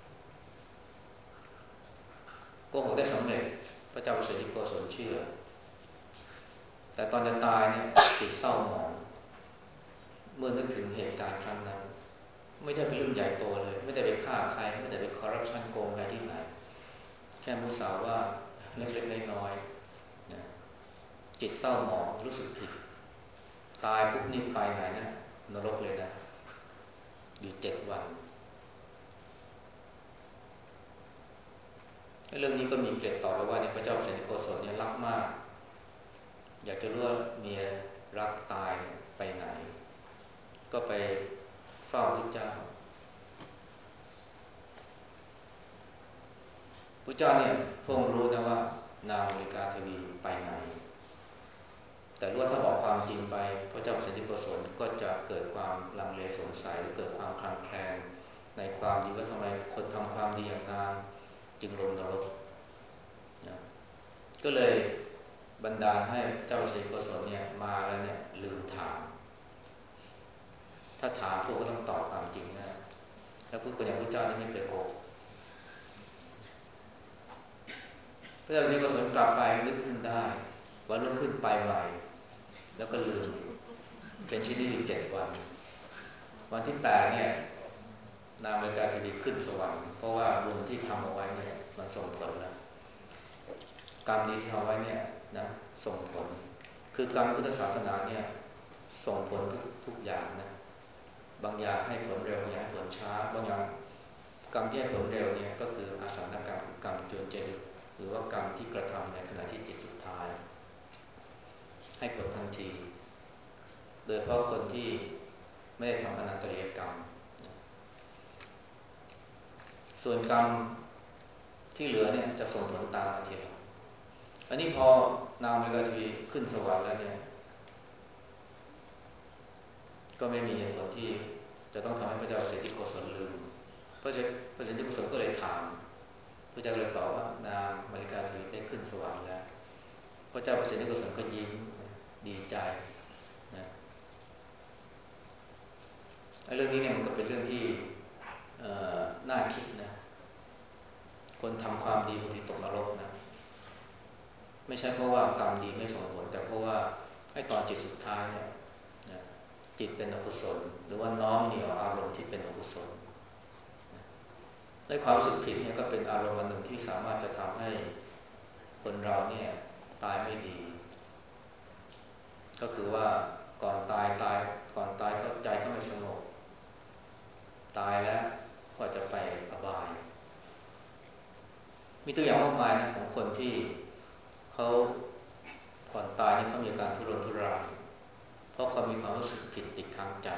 โกหกได้สำเร็จพระเจ้าประเสนิโกศลเชื่อแต่ตอนจะตายเนี่ยจิตเศร้าหมองเมื่อนึกถึงเหตุการณ์ครั้งนั้นไม่ได้เป็นเรื่องใหญ่โตเลยไม่ได้ไปฆ่าใครไม่ได้ไปคอร์รัปชันโกงใครที่ไหนแค่มุสาวาทเล็กๆน้อยๆนะจิตเศร้าหมองรู้สึกผิดตายปุ๊บนี่ไปไหนนะนรกเลยนะอยู่7 วันเรื่องนี้ก็มีเกร็ดต่อไปว่าเนี่ยพระเจ้าเสด็จโกศลเนี่ยรักมากอยากจะรู้ว่าเมียรักตายไปไหนก็ไปเฝ้าพระเจ้าพระเจ้าเนี่ยพระองค์รู้นะว่านางมริกาเทวีไปไหนแต่รู้ว่าถ้าบอกความความจริงไปพระเจ้าประเสริฐที่โกศลก็จะเกิดความลังเลสงสัยหรือเกิดความคลางแคลงในความดีว่าทำไมคนทำความดีอย่างนานจึงลงนรกนะก็เลยบันดาลให้พระเจ้าประเสริฐที่โกศลเนี่ยมาแล้วเนี่ยลืมถามถ้าถามพวกก็ต้องตอบความจริงนะแล้วพูดคนอย่างพระเจ้านี่ไม่เคยโกหกพระเจ้าประเสริฐที่โกศลกลับไปนึกขึ้นได้วันรุ่งขึ้นไปใหม่แล้วก็ลืมเป็นชีวิตอยู่7 วันวันที่8เนี่ยนางมริกาเทวีขึ้นสวรรค์เพราะว่าบุญที่ทำเอาไว้เนี่ยมันส่งผลแล้วกรรมดีที่ทำไว้เนี่ยนะส่งผลคือกรรมพุทธศาสนาเนี่ยส่งผลทุกอย่างนะบางอย่างให้ผลเร็วบางอย่างให้ผลช้าบางอย่างกรรมที่ให้ผลเร็วเนี่ยก็คืออสังขกรรมกรรมจวนเจริญหรือว่ากรรมที่กระทำในขณะที่จิตสุดท้ายให้ผลทันทีโดยเฉพาะคนที่ไม่ได้ทำอนันตริยกรรมส่วนกรรมที่เหลือเนี่ยจะส่งผลตามมาทีหลังอันนี้พอนางมริกาเทวีขึ้นสวรรค์แล้วเนี่ยก็ไม่มีเหตุผลที่จะต้องทำให้พระเจ้าประเสริฐที่โกศลลืมพระเจ้าประเสริฐที่โกศลก็เลยถามพระเจ้าเลยตอบว่านางมริกาเทวีได้ขึ้นสวรรค์แล้วพระเจ้าประเสริฐที่โกศลก็ยิ้มดีใจนะเรื่องนี้เนี่ยมันก็เป็นเรื่องที่น่าคิดนะคนทำความดีบางทีตกนรกนะไม่ใช่เพราะว่ากรรมดีไม่ส่งผลแต่เพราะว่าให้ตอนจิตสุดท้ายเนี่ยนะจิตเป็นอกุศลหรือว่าน้อมเหนี่ยวอารมณ์ที่เป็นอกุศลและความรู้สึกผิดเนี่ยก็เป็นอารมณ์อันหนึ่งที่สามารถจะทำให้คนเราเนี่ยตายไม่ดีก็คือว่าก่อนตายก่อนตายก็ใจก็ไม่สงบตายแล้วก็จะไปอบายมีตัวอย่างมากมายนะของคนที่เขาก่อนตายนี่เขามีอาการทุรนทุรายเพราะเขามีความรู้สึกผิดติดค้างใจ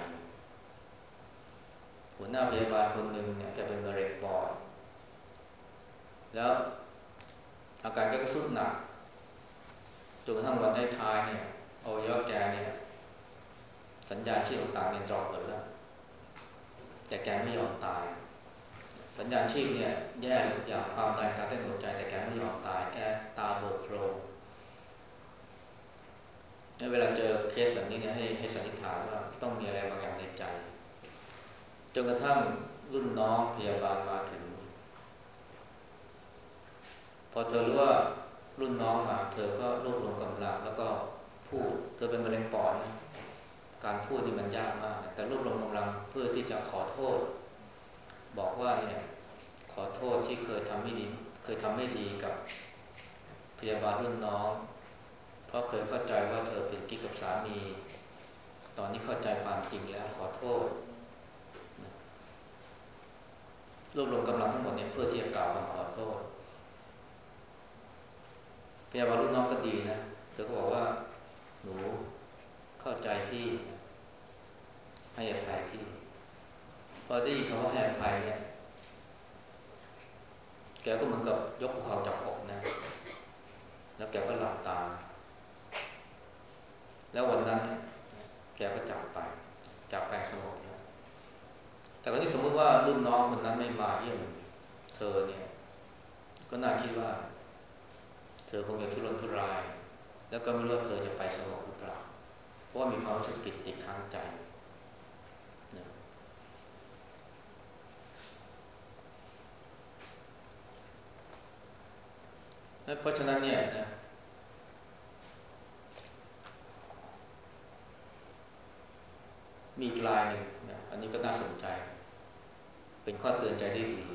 หัวหน้าพยาบาลคนหนึ่งเนี่ยแกเป็นมะเร็งปอดแล้วอาการแกก็ทรุดหนักจนกระทั่งวันท้ายๆเนี่ยอวัยวะแกเนี่ยสัญญาณชีพต่างๆเนี่ยจบหมดแล้วแต่แกไม่ยอมตายสัญญาณชีพเนี่ยแย่ทุกอย่างความตายการเต้นหัวใจแต่แกไม่ยอมตายแกตาเบิกโพลงเวลาเจอเคสแบบนี้เนี่ยให้สันนิษฐานว่าต้องมีอะไรบางอย่างในใจจนกระทั่งรุ่นน้องพยาบาลมาถึงพอเธอรู้ว่ารุ่นน้องมาเธอก็รวบรวมกำลังแล้วก็พูดเธอเป็นมะเร็งปอดนะการพูดนี่มันยากมากแต่รวบรวมกำลังเพื่อที่จะขอโทษบอกว่าเนี่ยขอโทษที่เคยทำไม่ดีกับพยาบาลรุ่นน้องเพราะเคยเข้าใจว่าเธอเป็นกิ๊กกับสามีตอนนี้เข้าใจความจริงแล้วขอโทษรวบรวมกำลังทั้งหมดเนี่ยเพื่อที่จะกล่าวคำขอโทษพยาบาลรุ่นน้องก็ดีนะเธอก็บอกว่าหนูเข้าใจพี่ให้อภัยพี่พอได้ยินคำว่าให้อภัยเนี่ยแกก็เหมือนกับยกภูเขาจากอกนะแล้วแกก็หลับตาแล้ววันนั้นแกก็จากไปสงบแล้วแต่ก็ที่สมมติว่ารุ่นน้องคนนั้นไม่มาเยี่ยมเธอเนี่ยก็น่าคิดว่าเธอคงจะทุรนทุรายแล้วก็ไม่รู้ว่าเธอจะไปสงบหรือเปล่าเพราะว่ามีความรู้สึกผิดติดค้างใจนะเพราะฉะนั้นเนี่ยนะมีอีกลายหนึ่งนะอันนี้ก็น่าสนใจเป็นข้อเตือนใจได้ดี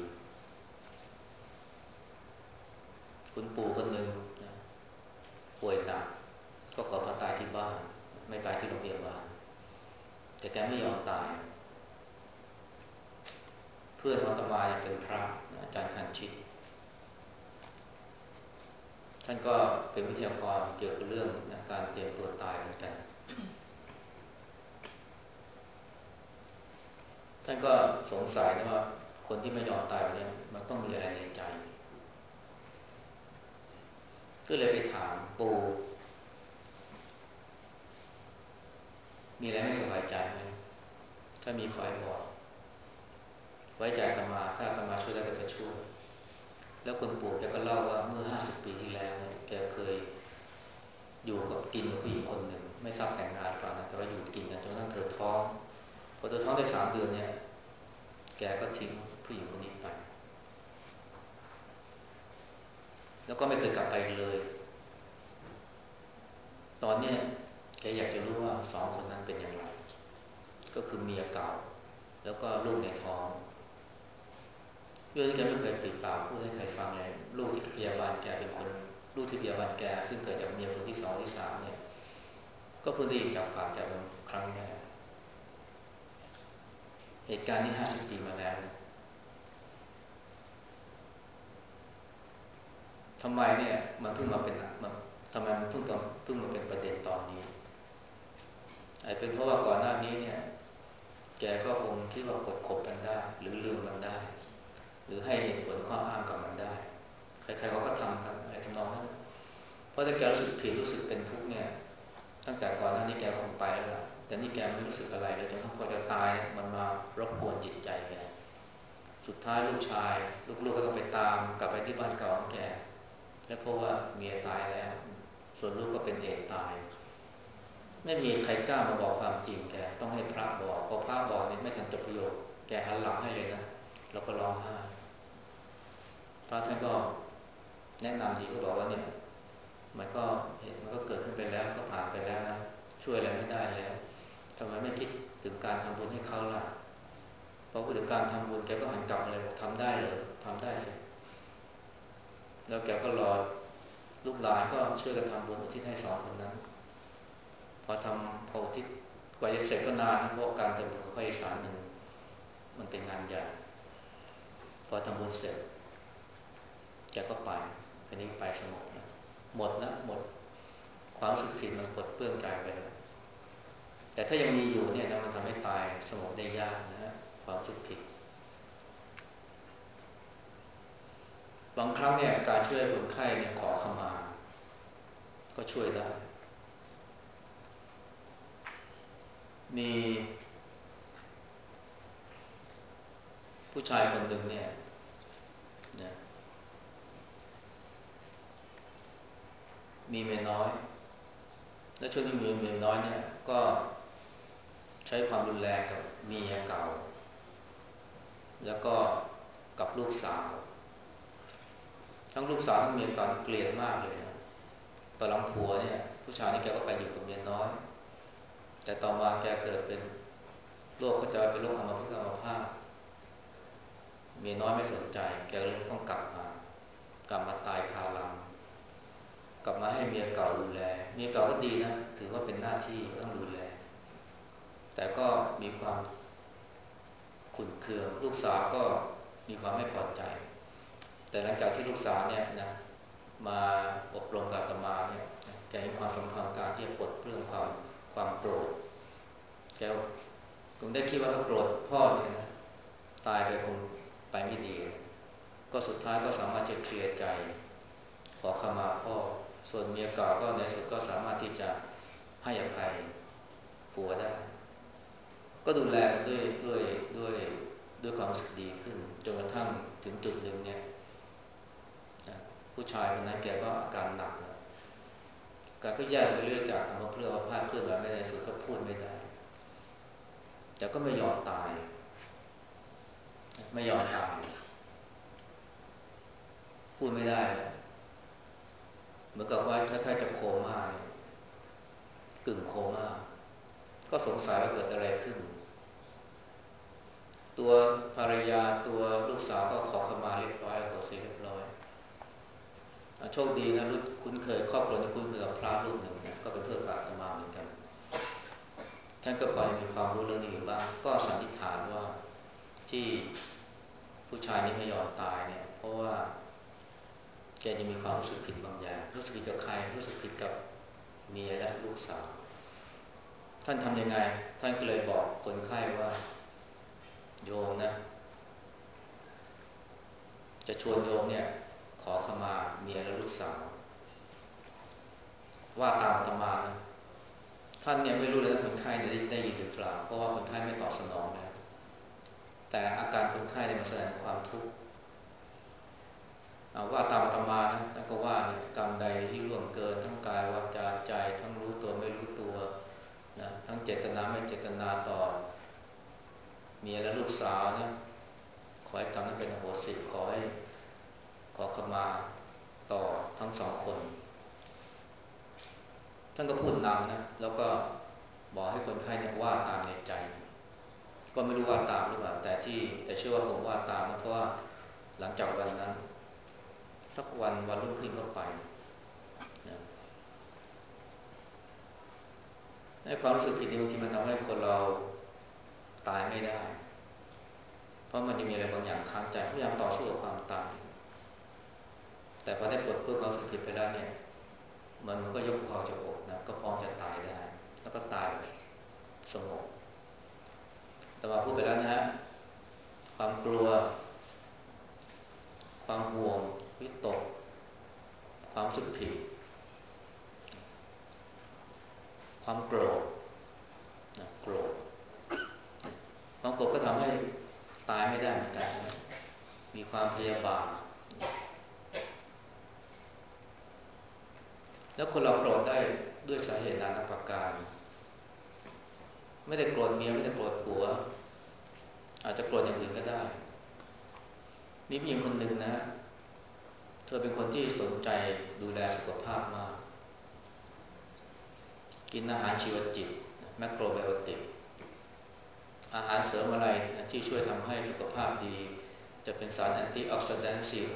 คุณปู่คนหนึ่งนะป่วยหนักก็ขอมาตายที่บ้านไม่ตายที่โรงพยาบาลแต่แกไม่ยอมตายเพื่อนของอาตมายังเป็นพระอาจารย์คันชิตท่านก็เป็นวิทยากรเกี่ยวกับเรื่องการเตรียมตัวตายเหมือนกันท่านก็สงสัยนะว่าคนที่ไม่ยอมตายเนี่ยมันต้องมีอะไรในใจก็เลยไปถามปู่มีอะไรไม่สบายใจไหมถ้ามีขอให้บอกไว้ใจอาตมาถ้าอาตมาช่วยได้ก็จะช่วยแล้วคุณปู่แกก็เล่าว่าเมื่อ50 ปีที่แล้วเนี่ยแกเคยอยู่กับกินกับผู้หญิงคนหนึ่งไม่ทราบแต่งงานหรือเปล่านะแต่ว่าอยู่กินกันจนกระทั่งเธอท้องพอเธอท้องได้3 เดือนเนี่ยแกก็ทิ้งผู้หญิงคนนี้ไปแล้วก็ไม่เคยกลับไปเลยตอนเนี้ยแกอยากจะรู้ว่า2 คนนั้นเป็นอย่างไรก็คือเมียเก่าแล้วก็ลูกในท้องเรื่องที่แกไม่เคยปริปากพูดให้ใครฟังเลยลูกที่พยาบาลแกเป็นคนลูกที่พยาบาลแกซึ่งเกิดจากเมียคนที่2ที่3เนี่ยก็เพิ่งได้ยินจากปากแกเป็นครั้งแรกเหตุการณ์นี้50 ปีมาแล้วทำไมเนี่ยมันเพิ่งมาเป็นมันทำไมมันเพิ่งมาเป็นประเด็นตอนนี้อาจเป็นเพราะว่าก่อนหน้านี้เนี่ยแกก็คงคิดว่ากดข่มมันได้หรือลืมมันได้หรือให้เหตุผลข้ออ้างกับมันได้ใครๆเขาก็ทำกันอะไรทำนองนั้นเพราะถ้าแกรู้สึกผิดรู้สึกเป็นทุกข์เนี่ยตั้งแต่ก่อนหน้านี้แกคงไปแล้วล่ะแต่นี่แกไม่รู้สึกอะไรเลยจนพอจะตายมันมารบกวนจิตใจแกสุดท้ายลูกชายลูกๆก็ต้องไปตามกลับไปที่บ้านเก่าของแกแล้วเพราะว่าเมียตายแล้วส่วนลูกก็เป็นเอดส์ตายไม่มีใครกล้ามาบอกความจริงแกต้องให้พระบอกพอพระบอกนี่ไม่ทันจบประโยคแกหันหลังให้เลยนะแล้วก็ร้องไห้พระท่านก็แนะนำดีก็บอกว่าเนี่ยมันก็เกิดขึ้นไปแล้วก็ผ่านไปแล้วนะช่วยอะไรไม่ได้แล้วทำไมไม่คิดถึงการทำบุญให้เขาล่ะพอพูดถึงการทำบุญแกก็หันกลับมาเลยบอกทำได้เหรอทำได้สิแล้วแกก็รอลูกหลานก็ช่วยกันทำบุญอุทิศให้2 คนนั้นพออุทิศกว่าจะเสร็จก็นานเพราะการทำบุญของภาคอีสานมันเป็นงานใหญ่พอทำบุญเสร็จแกก็ไปคันนี้ไปสงบนะหมดนะหมดความรู้สึกผิดมันปลดเปลื้องใจไปแล้วแต่ถ้ายังมีอยู่เนี่ยนะมันทำให้ตายสงบได้ยากนะฮะความรู้สึกผิดบางครั้งเนี่ยการช่วยคนไข้เนี่ยขอขมาก็ช่วยได้มีผู้ชายคนหนึ่งเนี่ยนะมีเมียน้อยและช่วงที่มีเมียน้อยเนี่ยก็ใช้ความรุนแรงกับเมียเก่าแล้วก็กับลูกสาวทั้งลูกสาวทั้งเมียเก่าเกลียดมากเลยนะตอนหลังผัวเนี่ยผู้ชายนี่แกก็ไปอยู่กับเมียน้อยแต่ต่อมาแกเกิดเป็นโรคก็จะเป็นโรคอัมพาตเมียน้อยไม่สนใจแกเลยต้องกลับมาตายคาลังกลับมาให้เมียเก่าดูแลเมียเก่าก็ดีนะถือว่าเป็นหน้าที่ต้องดูแลแต่ก็มีความขุ่นเคืองลูกสาวก็มีความไม่พอใจแต่หลังจากที่ลูกสาวเนี่ยนะมาอบรมกับอาตมาเนี่ยแกเห็นความสำคัญการที่จะปลดเปลื้องความโกรธแกคงได้คิดว่าถ้าโกรธพ่อเนี่ยนะตายไปคงไปไม่ดีก็สุดท้ายก็สามารถจะเคลียร์ใจขอขมาพ่อส่วนเมียเก่าก็ในสุดก็สามารถที่จะให้อภัยผัวได้ก็ดูแลกันด้วยด้วยความรู้สึกดีขึ้นจนกระทั่งถึงจุดหนึ่งเนี่ยผู้ชายคนนั้นแกก็อาการหนักแล้วการก็แย่ไปเรื่อยจากอัมพฤกษ์อัมพาตเคลื่อนไหวไม่ได้สุดก็พูดไม่ได้แต่ก็ไม่ยอมตายไม่ยอมตายพูดไม่ได้เหมือนกับว่าคล้ายๆจะโคม่ากึ่งโคม่าก็สงสัยว่าเกิดอะไรขึ้นตัวภรรยาตัวลูกสาวก็ขอขมาเรียบร้อยขอเสียเรียบร้อยโชคดีนะรู้คุ้นเคยครอบครัวนี้คุ้นเคยกับพระรูปหนึ่งนะก็เป็นเพื่อนกับอาตมาเหมือนกันท่านก็พอจะมีความรู้เรื่องนี้อยู่บ้างก็สันนิษฐานว่าที่ผู้ชายนี้ไม่ยอมตายเนี่ยเพราะว่าแกจะมีความรู้สึกผิดบางอย่างรู้สึกผิดกับใครรู้สึกผิดกับเมียและลูกสาวท่านทำยังไงท่านก็เลยบอกคนไข้ว่าโยมนะจะชวนโยมเนี่ยขอขมาเมียและลูกสาวว่าตามอาตมานะท่านเนี่ยไม่รู้เลยนะคนไข้ไข้ได้ยินหรือเปล่าเพราะว่าคนไข้ไม่ตอบสนองแล้วแต่อาการคนไข้เนี่ยมันแสดงความทุกข์เอาว่าตามอาตมานะแล้วก็ว่ากรรมใดที่ล่วงเกินทั้งกายวาจาใจทั้งรู้ตัวไม่รู้ตัวนะทั้งเจตนาไม่เจตนาต่อเมียและลูกสาวนะขอให้กรรมนั้นเป็นอโหสิขอขมาต่อทั้งสองคนท่านก็พูดนำนะแล้วก็บอกให้คนไข้เนี่ยว่าตามในใจก็ไม่รู้ว่าตามหรือเปล่าแต่เชื่อว่าผมว่าตามนะเพราะว่าหลังจากวันนั้นสักวันรุ่งขึ้นเข้าไปนะในความรู้สึกผิดนี้บางทีมันทำให้คนเราตายไม่ได้เพราะมันจะมีอะไรบางอย่างค้างใจพยายามต่อสู้กับความตายแต่พอได้ปลดเปลื้องความรู้สึกผิดไปแล้วเนี่ยมันก็ยกภูเขาจากอกนะก็พร้อมจะตายได้แล้วก็ตายสงบแต่ว่าพูดไปแล้วนะฮะความกลัวความห่วงวิตกความรู้สึกผิดความโกรธนะโกรธความโกรธก็ทำให้ตายไม่ได้เหมือนกันมีความพยาบาทแล้วคนเราโกรธได้ด้วยสาเหตุนานาประการไม่ได้โกรธเมียไม่ได้โกรธผัวอาจจะโกรธอย่างอื่นก็ได้มีผู้หญิงคนหนึ่งนะเธอเป็นคนที่สนใจดูแลสุขภาพมากกินอาหารชีวจิตแมคโครไบโอติกอาหารเสริมอะไรที่ช่วยทำให้สุขภาพดีจะเป็นสารแอนตี้ออกซิแดนต์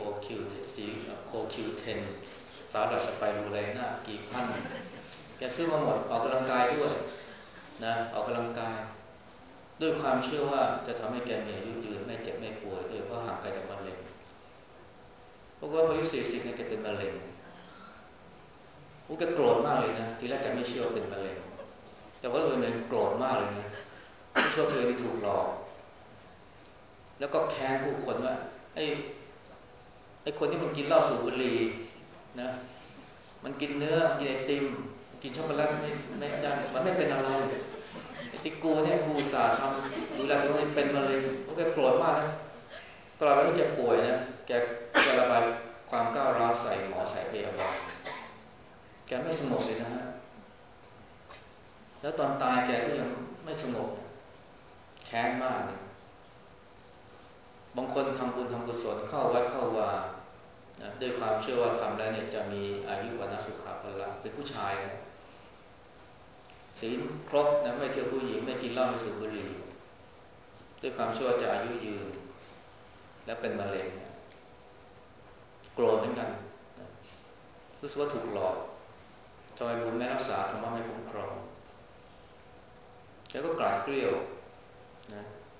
CoQ10 สารหลักสไปรูไลน่ากี่พันแกซื้อมาหมดออกกำลังกายด้วยนะออกกำลังกายด้วยความเชื่อว่าจะทำให้แกมีอายุยืนไม่เจ็บไม่ป่วยโดยเฉพาะห่างไกลจากมะเร็งเพราะว่าพออายุ40เนี่ยแกเป็นมะเร็งแกโกรธมากเลยนะทีแรกแกไม่เชื่อว่าเป็นมะเร็งแต่ว่าตัวเองโกรธมากเลยนะไม่เชื่อตัวเองถูกหลอกแล้วก็แค้นผู้คนว่าไอ้คนที่มันกินเหล้าสูบบุหรี่นะมันกินเนื้อกินไอติมกินช็อกโกแลตไม่ยันมันไม่เป็นอะไรไอ้ที่กูเนี่ยกูสาทำดูแลสุขภาพเป็นมะเร็งเพราะแกโกรธมากนะตลอดเวลาที่แกป่วยนะแกระบายความก้าวร้าวใส่หมอใส่พยาบาลแกไม่สงบเลยนะฮะแล้วตอนตายแกก็ยังไม่สงบแค้นมากนะบางคนทำบุญทำกุศลเข้าวัดเข้าวานะด้วยความเชื่อว่าทำแล้วเนี่ยจะมีอายุวันะสุขภาละเป็นผู้ชายนะศีลครบนะไม่เที่ยวผู้หญิงไม่กินเหล้าไม่สูบบุหรี่ด้วยความเชื่อจะอายุยืนและเป็นมะเร็งโกรธเหมือนกันรู้สึกว่าถูกหลอกทำไมบุญไม่รักษาทำไมไม่คุ้มครองแล้วก็กราดเกลียวนะ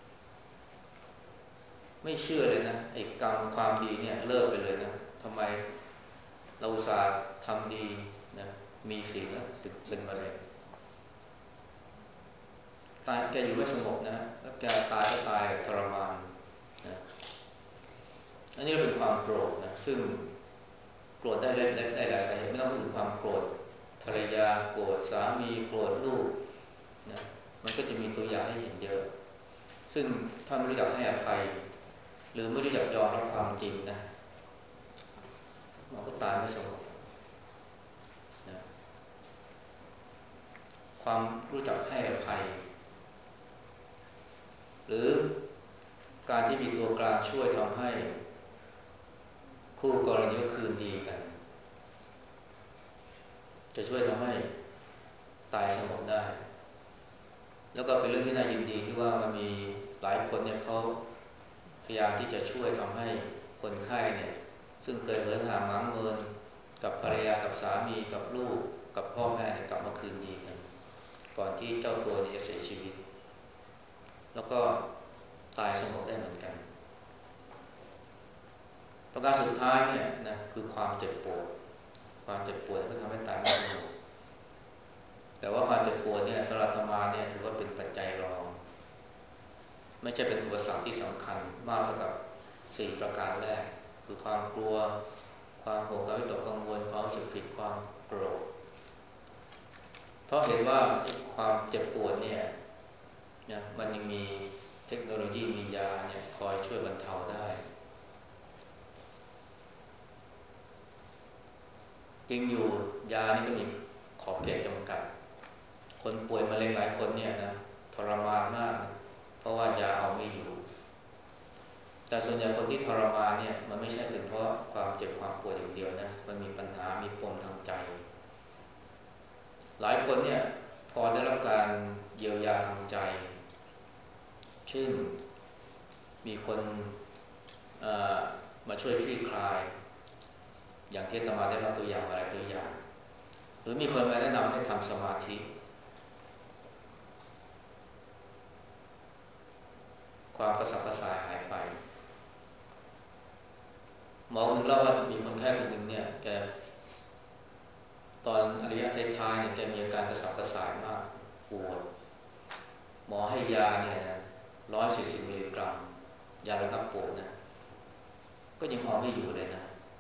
ไม่เชื่อเลยนะไอ้กรรมความดีเนี่ยเลิกไปเลยนะทำไมเราอุตส่าห์ทำดีนะมีศีลนะถึงเป็นมะเร็งตายแกอยู่ไม่สงบนะแล้วแกตายก็ตายทรมานนะอันนี้เป็นความโกรธนะซึ่งโกรธได้หลายสาเหตุไม่ต้องพูดถึงความโกรธภรรยาโกรธสามีโกรธลูกนะมันก็จะมีตัวอย่างให้เห็นเยอะซึ่งถ้าไม่รู้จักให้อภัยหรือไม่รู้จักยอมรับความจริงนะมันก็ตายไม่สงบนะความรู้จักให้อภัยหรือการที่มีตัวกลางช่วยทำให้คู่กรณีคืนดีกันจะช่วยทำให้ตายสงบได้แล้วก็เป็นเรื่องที่น่ายินดีที่ว่ามันมีหลายคนเนี่ยเขาพยายามที่จะช่วยทำให้คนไข้เนี่ยซึ่งเคยเหินห่างหมางเมินกับภรรยากับสามีกับลูกกับพ่อแม่กลับมาคืนดีกันก่อนที่เจ้าตัวจะเสียชีวิตแล้วก็ตายสงบได้เหมือนกันประการสุดท้ายเนี่ยนะคือความเจ็บปวดความเจ็บปวดก็ทำให้ตายไม่สงบแต่ว่าความเจ็บปวดเนี่ยสำหรับอาตมาเนี่ยถือว่าเป็นปัจจัยรองไม่ใช่เป็นอุปสรรคที่สำคัญมากเท่ากับ4ประการแรกคือความกลัวความโศกความวิตกกังวลความรู้สึกผิดความโกรธเพราะเห็นว่าความเจ็บปวดเนี่ยนะมันยังมีเทคโนโลยีมียาเนี่ยคอยช่วยบรรเทาได้จริงอยู่ยานี่ก็มีขอบเขตจำกัดคนป่วยมะเร็งหลายคนเนี่ยนะทรมานมากเพราะว่ายาเอาไม่อยู่แต่ส่วนใหญ่คนที่ทรมานเนี่ยมันไม่ใช่เป็นเพราะความเจ็บความปวดอย่างเดียวนะมันมีปัญหามีปมทางใจหลายคนเนี่ยพอได้รับการเยียวยาทางใจเช่นมีคนมาช่วยคลี่คลายอย่างที่อาตมาได้รับตัวอย่างอะไรตัวอย่างหรือมีคนมาแนะนำให้ทำสมาธิความกระสับกระส่ายหายไปหมอคนเล่าว่ามีคนไข้คนหนึ่งเนี่ยแกตอนระยะท้ายๆเนี่ยแกมีอาการกระสับกระส่ายมากปวดหมอให้ยาเนี่ย140 มิลลิกรัมยาระงับปวดนะก็ยังเอาไม่อยู่เลยนะ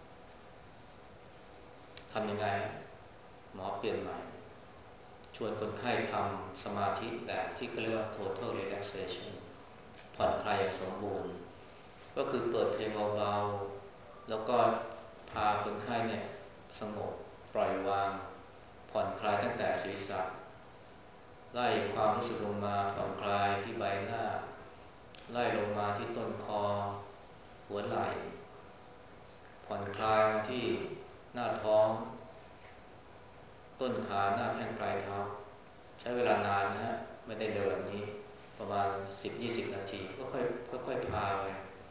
ทำยังไงหมอเปลี่ยนใหม่ชวนคนไข้ทำสมาธิแบบที่เขาเรียกว่า total relaxation ผ่อนคลายอย่างสมบูรณ์ก็คือเปิดเพลงเบาๆแล้วก็พาคนไข้เนี่ยสงบปล่อยวางผ่อนคลายตั้งแต่ศีรษะไล่ความรู้สึกลงมาผ่อนคลายที่ใบหน้าไล่ลงมาที่ต้นคอหัวไหล่ผ่อนคลายมาที่หน้าท้องต้นขาหน้าแข้งปลายเท้าใช้เวลานานนะฮะไม่ได้เร็วแบบนี้ประมาณ10-20 นาทีก็ค่อยพาไป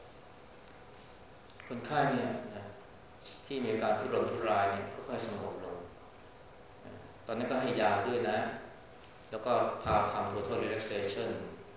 คนไข้เนี่ยนะที่มีอาการทุรนทุรายเนี่ยก็ค่อยสงบลงตอนนั้นก็ให้ยาด้วยนะแล้วก็พาทำ total relaxation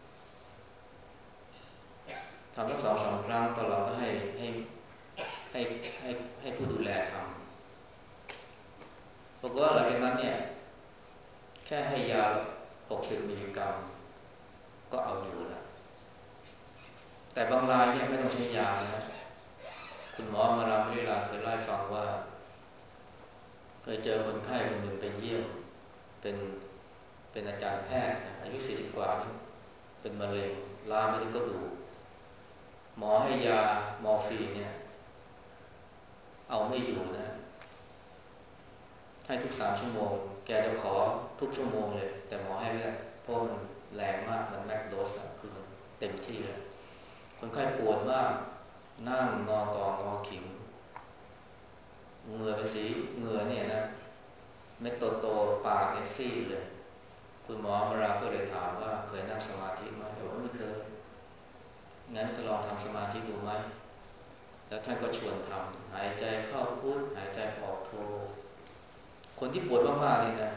ทำสัก2-3 ครั้งตลอดก็ให้ให้ให้ผู้ดูแลทำบอกว่าหลังจากนั้นเนี่ยแค่ให้ยา60 มิลลิกรัมก็เอาอยู่แล้วแต่บางรายเนี่ยไม่ต้องใช้ยานะคุณหมอมารามิลาเคยเล่าให้ฟังว่าเคยเจอคนไข้คนหนึ่งไปเยี่ยมเป็นเป็นอาจารย์แพทย์อายุ40กว่าเป็นมะเร็งลามไปถึงกระดูกหมอให้ยามอร์ฟีนเนี่ยเอาไม่อยู่นะให้ทุก3 ชั่วโมงแกจะขอทุกชั่วโมงเลยแต่หมอให้ไม่ได้เพราะมันแรงมากมันแมกโดสคือเต็มที่เลยคนไข้ปวดมากนั่งงอกองอขิงเหงื่อเป็นสีเหงื่อเนี่ยนะเม็ดโตๆปากเนี่ยซีดเลยคุณหมอมาราก็เลยถามว่าเคยนั่งสมาธิไหมบอกว่าไม่เคยงั้นก็ลองทำสมาธิดูไหมแล้วท่านก็ชวนทำหายใจเข้าพุทหายใจออกโทคนที่ปวดมากๆเลยนะ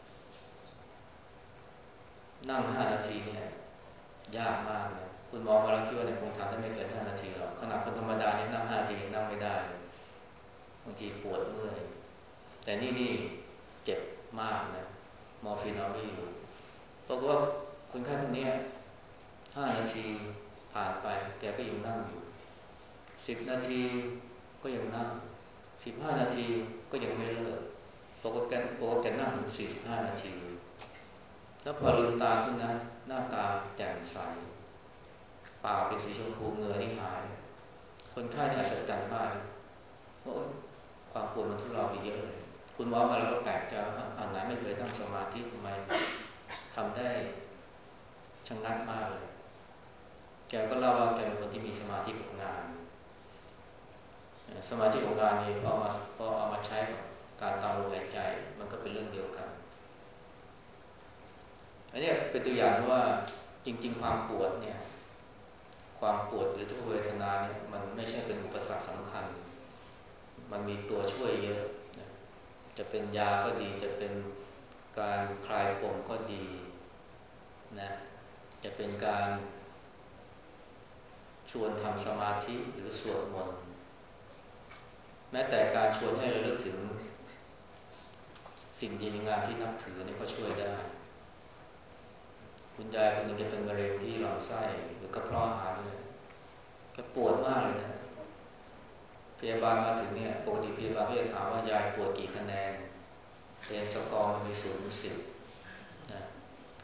นั่ง5 นาทีเนี่ยยากมากนะคุณหมอมาราคิดว่าเนี่ยคงทำได้ไม่เกิน5 นาทีหรอกขนาดคนธรรมดาเนี่ยนั่ง5 นาทียังนั่งไม่ได้บางทีปวดเมื่อยแต่นี่เจ็บมากนะมอร์ฟีนเอาไม่อยู่ปรากฏว่าคนไข้คนนี้5 นาทีผ่านไปแกก็ยังนั่งอยู่10 นาทีก็ยังนั่ง15 นาทีก็ยังไม่เลิกปกตินั่งถึง45 นาทีแล้วพอลืมตาขึ้นนะหน้าตาแจ่มใสปากเป็นสีชมพูเหงื่อนี่หายคนไข้เนี่ยอัศจรรย์มากโอ้ความปวดมันทุเลาไปเยอะเลยคุณหมอมาแล้วก็แปลกใจว่าอ่านไหนไม่เคยนั่งสมาธิทำไมทำได้ชะงักมากเลยแกก็เล่าว่าแกเป็นคนที่มีสมาธิกับงานสมาธิของงานนี้พอเอามาใช้กับการตามลมหายใจมันก็เป็นเรื่องเดียวกันอันนี้เป็นตัวอย่างว่าจริงๆความปวดเนี่ยความปวดหรือทุกขเวทนาเนี่ยมันไม่ใช่เป็นอุปสรรคสำคัญมันมีตัวช่วยเยอะจะเป็นยาก็ดีจะเป็นการคลายปมก็ดีนะจะเป็นการชวนทำสมาธิหรือสวดมนต์แม้แต่การชวนให้ระลึกถึงสิ่งดีงามที่นับถือนี่ก็ช่วยได้คุณยายคนหนึงจะเป็นมะเร็งที่ลำไส้หรือกระเพาะอาหารเลยแกปวดมากเลยนะพยาบาลมาถึงเนี่ยปกติพยาบาลก็จะถามว่ายายปวดกี่คะแนนเรียนสกอร์มันมี0-10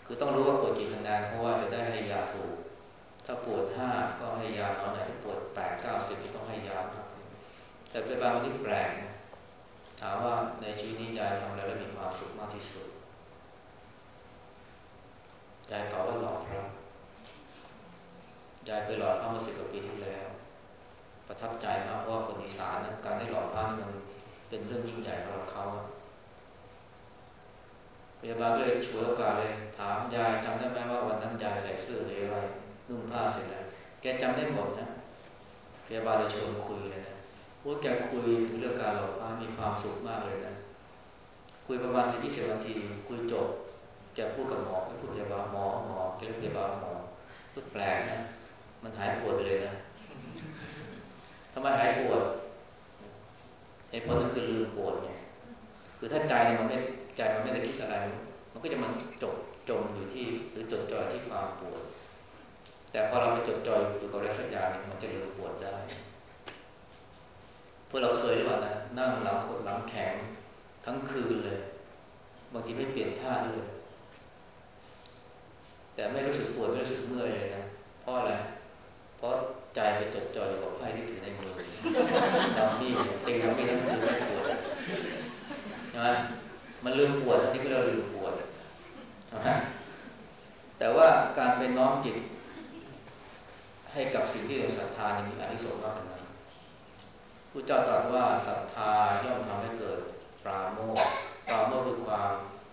คือต้องรู้ว่าปวดกี่คะแนนเพราะว่าจะได้ให้ยาถูกถ้าปวด5ก็ให้ยาน้อยหน่อยถ้าปวด8 9 10ก็ต้องให้ยามากขึ้นแต่เป็นบางคนที่แปลกนะถามว่าในชีวิตนี้ยายทำอะไรแล้วมีความสุขมากที่สุดยายตอบว่าหล่อพระยายเคยหล่อพระมา10 กว่าปีที่แล้วประทับใจมากเพราะว่าคนอีสานนะการได้หล่อพระมันเป็นเรื่องยิ่งใหญ่สำหรับเขาพยาบาลก็เลยฉวยโอกาสเลยถามยายจำได้ไหมว่าวันนั้นยายใส่เสื้อหรืออะไรนุ่งผ้าเสร็จแล้วแกจำได้หมดนะพยาบาลเลยชวนคุยเลยนะพูดแกคุยถึงเรื่องการหล่อพระมีความสุขมากเลยนะคุยประมาณ10 20 นาทีคุยจบแกพูดกับหมอไม่พูดพยาบาลหมอแกเรียกพยาบาลหมอพูดแปลกนะมันหายปวดไปเลยนะทำไมหายปวดเหตุผลก็คือลืมปวดไงคือถ้าใจมันไม่ได้คิดอะไรมันก็จะมันจบจมอยู่ที่หรือจดจ่อที่ความปวดแต่พอเราไปจดจ่ออยู่กับอะไรสักอย่างนึงมันจะลืมปวดได้พวกเราเคยหรือเปล่านะนั่งหลังคดหลังแข็งทั้งคืนเลยบางทีไม่เปลี่ยนท่าด้วยแต่ไม่รู้สึกปวดไม่รู้สึกเมื่อยเลยนะเพราะอะไรเพราะใจไปจดจ่ออยู่กับไพ่ที่ถือในมือดำนี่ตีดำนี่ทั้งคืนไม่ปวดใช่ไหมมันลืมปวดอันนี้ก็เราลืมปวดใช่ไหมแต่ว่าการเป็นน้อมจิตให้กับสิ่งที่เราศรัทธานี่มีอานิสงส์มากกว่านั้นพระเจ้าตรัสว่าศรัทธาย่อมทำให้เกิดปราโมทย์ปราโมทย์คือความ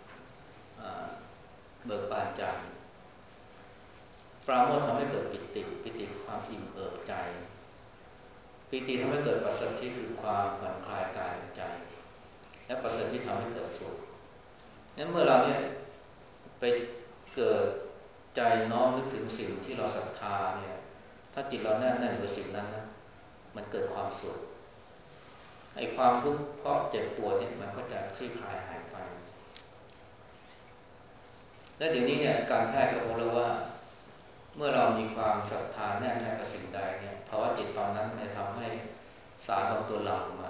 เบิกบานใจปราโมทย์ทำให้เกิดปิติความอิ่มเอิบใจปิติทำให้เกิดปัสสัทธิคือความผ่อนคลายกายใจและปัสสัทธิทำให้เกิดสุขนั้นเมื่อเราเนี่ยไปเกิดใจน้อมนึกถึงสิ่งที่เราศรัทธาเนี่ยถ้าจิตเราแน่นอยู่กับสิ่งนั้นนะมันเกิดความสุขไอ้ความทุกข์เพราะเจ็บปวดเนี่ยมันก็จะคลี่คลายหายไปและเดี๋ยวนี้เนี่ยการแพทย์ก็พบแล้วว่าเมื่อเรามีความศรัทธาแน่นแน่กับสิ่งใดเนี่ยภาวะจิตตอนนั้นจะทำให้สารบางตัวหลั่งมา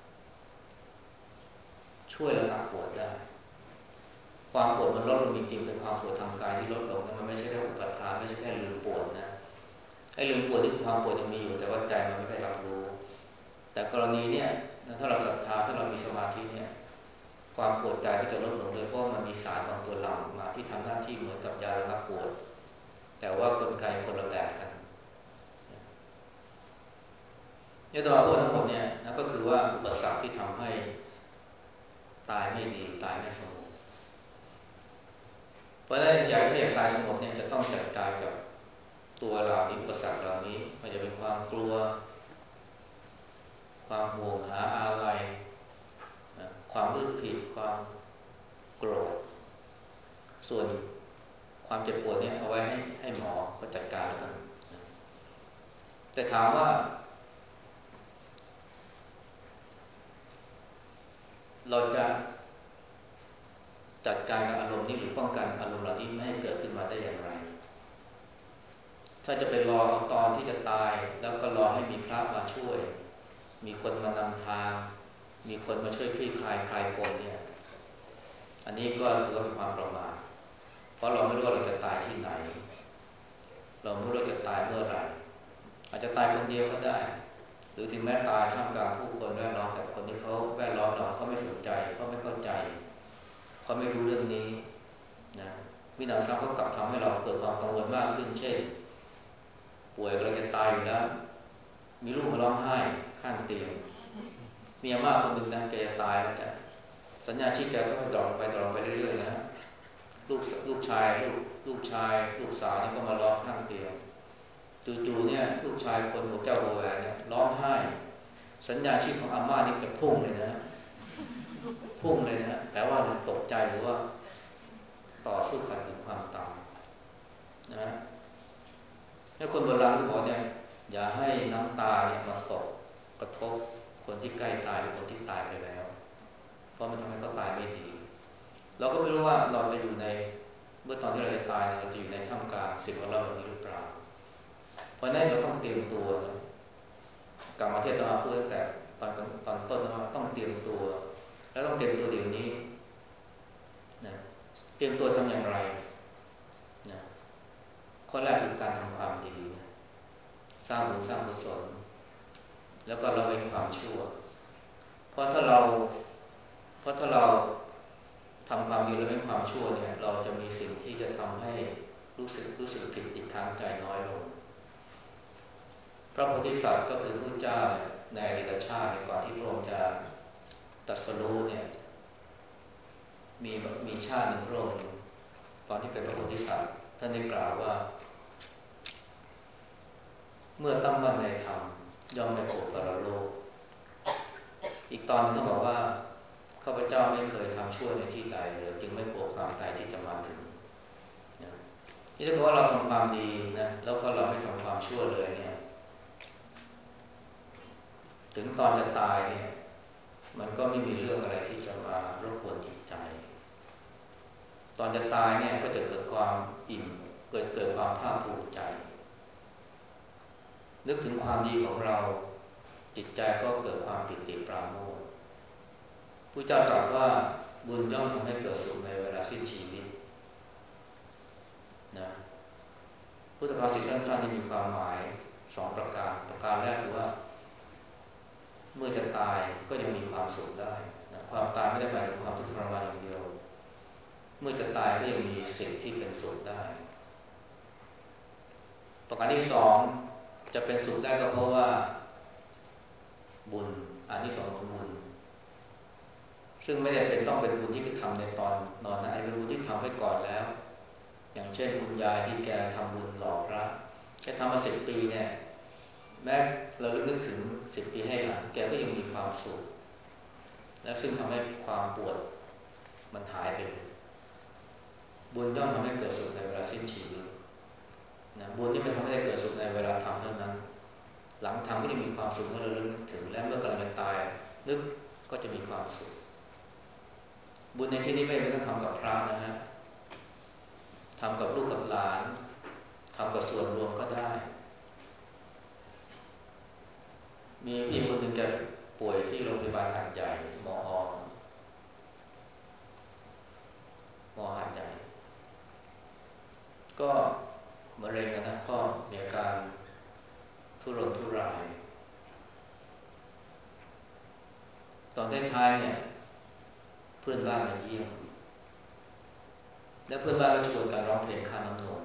ช่วยระงับปวดได้ความปวดมันลดลงจริงๆเป็นความปวดทางกายที่ลดลงมันไม่ใช่แค่อุปทานไม่ใช่แค่ลืมปวดนะไอ้ลืมปวดที่ความปวดยังมีอยู่แต่ว่าใจมันไม่ได้รับรู้แต่กรณีเนี่ยถ้าเราศรัทธาถ้าเรามีสมาธิเนี่ยความปวดใจก็จะลดลงเลยเพราะมันมีสารบางตัวหลั่งมาที่ทำหน้าที่เหมือนกับยาระงับปวดแต่ว่ากลไกคนละแบบกันเนี่ยตัวพูดทั้งหมดเนี่ยนะก็คือว่าอุปสรรคที่ทำให้ตายไม่ดีตายไม่สงบเพราะฉะนั้นอยากตายสงบเนี่ยจะต้องจัดการกับตัวเราที่อุปสรรคเหล่านี้มันจะเป็นความกลัวความห่วงหาอะไรความรู้ผิดความโกรธส่วนความเจ็บปวดเนี่ยเอาไว้ให้หมอเขาจัดการแล้วกันแต่ถามว่าเราจะจัดการกับอารมณ์นี้หรือป้องกันอารมณ์เหล่านี้ไม่ให้เกิดขึ้นมาได้อย่างไรถ้าจะไปรอเอาตอนที่จะตายแล้วก็รอให้มีพระมาช่วยมีคนมานำทางมีคนมาช่วยคลี่คลายคลายปมเนี่ยอันนี้ก็ถือว่าเป็นความประมาทเพราะเราไม่รู้ว่าเราจะตายที่ไหนเราไม่รู้เราจะตายเมื่อไหร่อาจจะตายคนเดียวก็ได้หรือถึงแม้ตายท่ามกลางผู้คนแวดล้อมแต่คนที่เขาแวดล้อมเราเขาไม่สนใจเขาไม่เข้าใจเขาไม่รู้เรื่องนี้นะวินาศก็กลับทำให้เราเกิดความกังวลมากขึ้นเช่นป่วยเราจะตายอยู่แล้วมีลูกมาร้องไห้ข้างเตียงเมียมากคนหนึ่งนะแกจะตายแล้วเนี่ยสัญญาชีพแกก็ดรอปไปเรื่อยๆนะลูกชายลูกสาวนี่ก็มาร้องข้างเตียงจู่ๆเนี่ยลูกชายคนหัวแก้วหัวแหวนเนี่ยร้องไห้สัญญาชีพของอาม่านี่จะพุ่งเลยนะพุ่งเลยนะแต่ว่าตกใจหรือว่าต่อสู้กันถึงความตายนะถ้าคนโบราณบอกเนี่ยอย่าให้น้ำตาเนี่ยมาตกกระทบคนที่ใกล้ตายหรือคนที่ตายไปแล้วเพราะมันทำให้เขาตายไม่ดีเราก็ไม่รู้ว่าเราจะอยู่ในเมื่อตอนที่เราจะตายเราจะอยู่ในท่ามกลางสิ่งของเราแบบนี้หรือเปล่าเพราะนั้นเราต้องเตรียมตัวนะกลับมาเทศนาพูดตั้งแต่ตอนต้นว่าต้องเตรียมตัวแล้วต้องเตรียมตัวเดี๋ยวนี้นะเตรียมตัวทำอย่างไรแล้วก็ละเว้นความชั่วเพราะถ้าเราเพราะถ้าเราทำความดีละเว้นความชั่วเนี่ยเราจะมีสิ่งที่จะทำให้รู้สึกผิดติดค้างใจน้อยลงพระโพธิสัตว์ก็คือพระเจ้าในอดีตชาติก่อนที่พระองค์จะตรัสรู้เนี่ยมีชาติหนึ่งพระองค์ตอนที่เป็นพระโพธิสัตว์ท่านได้กล่าวว่าเมื่อตั้งมั่นในธรรมย่อมไม่โกรธปรโลกอีกตอนนึงบอกว่าข้าพเจ้าไม่เคยทำชั่วในที่ใดเลยจึงไม่กลัวความตายที่จะมาถึงนะนี่ถ้าเกิดว่าเราทำความดีนะแล้วก็เราไม่ทำความชั่วเลยเนี่ยถึงตอนจะตายเนี่ยมันก็ไม่มีเรื่องอะไรที่จะมารบกวนจิตใจตอนจะตายเนี่ยก็จะเกิดความอิ่มเกิดความภาคภูมิใจนึกถึงความดีของเราจิตใจก็เกิดความปิติปราโมทย์ผู้เจ้าตรัสว่าบุญย่อมทำให้เกิดสุขในเวลาสิ้นชีวิตนะพุทธภาษิตสั้นๆมีความหมาย2ประการแรกคือว่าเมื่อจะตายก็ยังมีความสุขได้นะความตายไม่ได้หมายถึงความทุกข์ทรมานอย่างเดียวเมื่อจะตายก็ยังมีสิ่งที่เป็นสุขได้ประการที่2จะเป็นสุขได้ก็เพราะว่าบุญอานิสงส์ของบุญซึ่งไม่ได้เป็นต้องเป็นบุญที่ไปทำในตอนนอนนะไอ้เป็นบุญที่ทำไว้ก่อนแล้วอย่างเช่นคุณยายที่แกทำบุญหล่อพระแกทำมา10 ปีเนี่ยแม้เรานึกถึง10 ปีให้หลังแกก็ยังมีความสุขและซึ่งทำให้ความปวดมันหายไปบุญย่อมทำให้เกิดสุขในเวลาสิ้นชีวิตนะบุญที่มันทำให้เกิดสุขในเวลาทำเท่านั้นหลังทำก็จะมีความสุขเมื่อเรานึกถึงและเมื่อกำลังจะตายนึกก็จะมีความสุขบุญในที่นี้ไม่ได้ต้องทำกับพระนะฮะทำกับลูกกับหลานทำกับส่วนรวมก็ได้มีพี่คนหนึ่งแกป่วยที่โรงพยาบาลหาดใหญ่มอหาดใหญ่ก็มะเร็งนะก็มีอาการทุรนทุรายตอนท้ายๆเนี่ยเพื่อนบ้านมาเยี่ยมและเพื่อนบ้านก็ชวนกันร้องเพลงข้าน้ำนม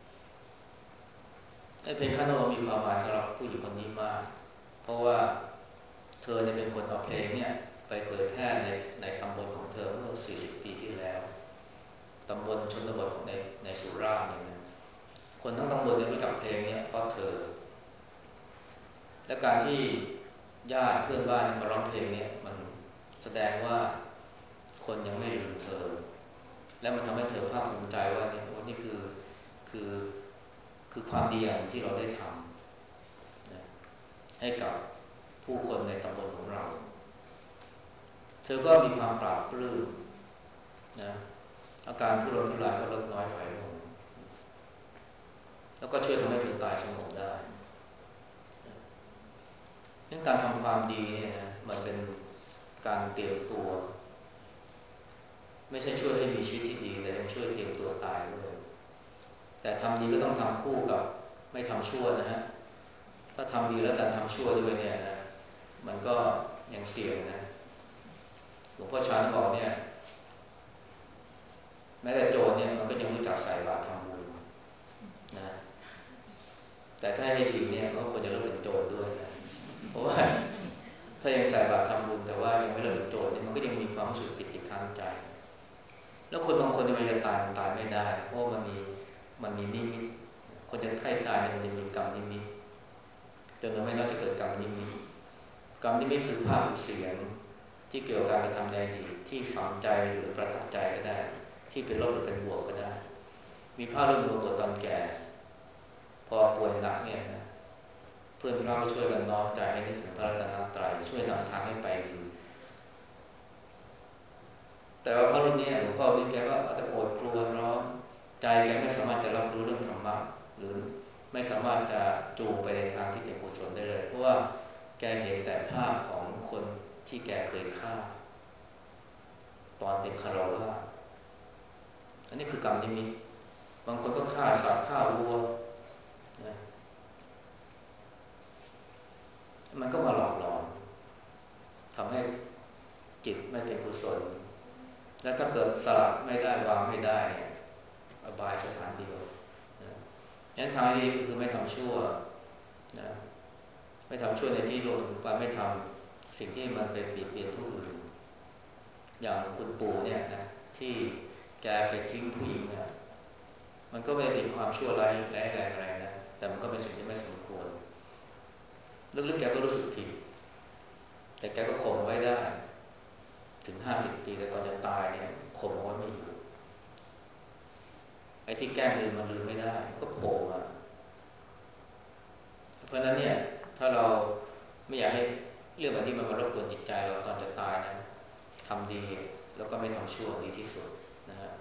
ไอ้เพลงข้าน้ำนมมีความหมายสำหรับผู้หญิงคนนี้มากเพราะว่าเธอเนี่ยเป็นคนเอาเพลงเนี่ยไปเผยแพร่ในตำบลของเธอเมื่อ40 ปีที่แล้วตำบลชนบทในสุราษฎร์เนี่ยนะคนทั้งตำบลจะรู้จักเพลงเนี่ยเพราะเธอและการที่ญาติเพื่อนบ้านมาร้องเพลงเนี่ยมันแสดงว่าคนยังไม่ลืมเธอและมันทำให้เธอภาคภูมิใจว่าเนี่ยวันนี้คือคือความดีอย่างที่เราได้ทำนะให้กับผู้คนในตำบลของเราเธอก็มีความปราบปลื้มนะอาการทุรนทุรายก็ลดน้อยถอยลงแล้วก็ช่วยทำให้เธอตายสงบได้ดังการทำความดีเนี่ยนะมันเป็นการเตรียมตัวไม่ใช่ช่วยให้มีชีวิตที่ดีแต่ยังช่วยเตรียมตัวตายด้วยแต่ทำดีก็ต้องทำคู่กับไม่ทำชั่วนะฮะถ้าทำดีแล้วแต่ทำชั่วด้วยเนี่ยนะมันก็ยังเสี่ยงนะหลวงพ่อชาญบอกเนี่ยแม้แต่โจรเนี่ยมันก็ยังรู้จักใส่บาตรทำบุญนะแต่ถ้าให้ดีเนี่ยก็ควรจะเลิกเป็นโจรด้วยนะเพราะว่าถ้ายังใส่บาตรทำบุญแต่ว่ายังไม่เลิกเป็นโจรเนี่ยมันก็ยังมีความรู้สึกติดค้างใจแล้วคนบางคนมันจะตายไม่ได้เพราะมันมีนิมิตคนจะใกล้ตายมันจะมีกรรมนิมิตจนทำให้เราจะเกิดกรรมนิมิตกรรมนิมิตคือภาพหรือเสียงที่เกี่ยวกับการกระทำใดดีที่ฝังใจหรือประทับใจก็ได้ที่เป็นลบหรือเป็นบวกก็ได้มีภาพเรื่องดวงตอนแก่พอป่วยหนักเนี่ยนะเพื่อนเราช่วยกันน้อมใจให้นึกถึงพระรัตนตรัยช่วยนำทางให้ไปดีแต่ว่าพระรูปนี้หลวงพ่อที่แกก็อาจจะโอดครวญร้องใจแกไม่สามารถจะรับรู้เรื่องธรรมะหรือไม่สามารถจะจูงไปในทางที่เป็นกุศลได้เลยเพราะว่าแกเห็นแต่ภาพของคนที่แกเคยฆ่าตอนเป็นคารวะอันนี้คือกรรมนิมิตบางคนก็ฆ่าสัตว์ฆ่าวัวนะมันก็มาหลอกแล้วถ้าเกิดสลับไม่ได้วางไม่ได้อบายสถานเดียวนะงั้นทางนี้คือไม่ทำชั่วนะไม่ทำชั่วในที่รวมถึงการไม่ทำสิ่งที่มันเป็นเบียดเบียนผู้อื่นอย่างคุณปู่เนี่ยนะที่แกไปทิ้งผู้หญิงนะมันก็ไม่ได้เป็นความชั่วร้ายแรงอะไรนะแต่มันก็เป็นสิ่งที่ไม่สมควรลึกๆแกก็รู้สึกผิดแต่แกก็ข่มไว้ได้ถึง50 ปีแต่ก่อนจะตายเนี่ยข่มเอาไว้ไม่อยู่ไอ้ที่แกล้งลืมมันลืมไม่ได้ก็โผล่มาเพราะฉะนั้นเนี่ยถ้าเราไม่อยากให้เรื่องแบบนี้มันมารบกวนจิตใจเราตอนจะตายนะทำดีแล้วก็ไม่ทำชั่วดีที่สุดนะฮะ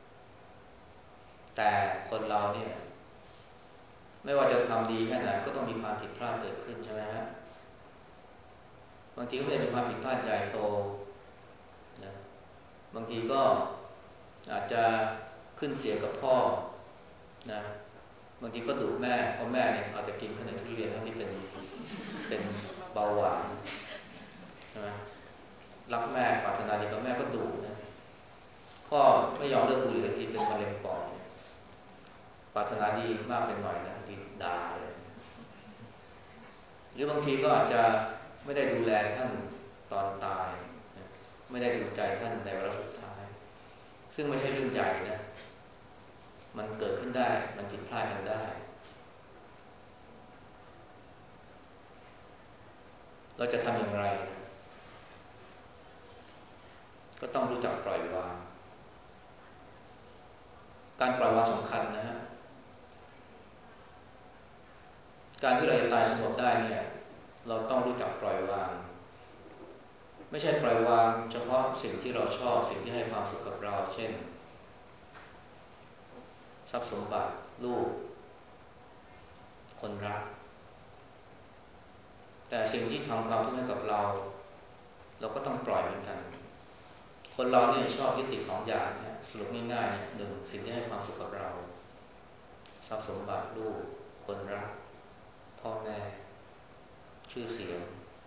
แต่คนเราเนี่ยไม่ว่าจะทำดีแค่ไหนก็ต้องมีความผิดพลาดเกิดขึ้นใช่ไหมฮะบางทีก็ไม่ได้เป็นความผิดพลาดใหญ่โตนะบางทีก็อาจจะขึ้นเสียงกับพ่อนะบางทีก็ดุแม่เพราะแม่เนี่ยอาจจะกินขนมทุเรียนทั้งที่เป็นเบาหวานใช่ไหมรักแม่ปรารถนาดีกับแม่ก็ดุนะพ่อไม่ยอมเลิกบุหรี่ทันทีเป็นมะเร็งปอดปรารถนาดีมากเป็นหน่อยนะบางทีด่าเลยหรือบางทีก็อาจจะไม่ได้ดูแลท่านตอนตายนะไม่ได้ดูใจท่านในเวลาสุดท้ายซึ่งไม่ใช่เรื่องใหญ่นะมันเกิดขึ้นได้มันผิดพลาดกันได้เราจะทำอย่างไรก็ต้องรู้จักปล่อยวางการปล่อยวางสำคัญนะฮะการที่เราจะตายสงบได้เนี่ยเราต้องรู้จักปล่อยวางไม่ใช่ปล่อยวางเฉพาะสิ่งที่เราชอบสิ่งที่ให้ความสุขกับเราเช่นทรัพย์สมบัติลูกคนรักแต่สิ่งที่ทำความทุกข์ให้กับเราเราก็ต้องปล่อยเหมือนกันคนเราเนี่ยชอบยึดติดสองอย่างเนี่ยสรุปง่ายๆเนี่ยหนึ่งสิ่งที่ให้ความสุขกับเราทรัพย์สมบัติลูกคนรักพ่อแม่ชื่อเสียง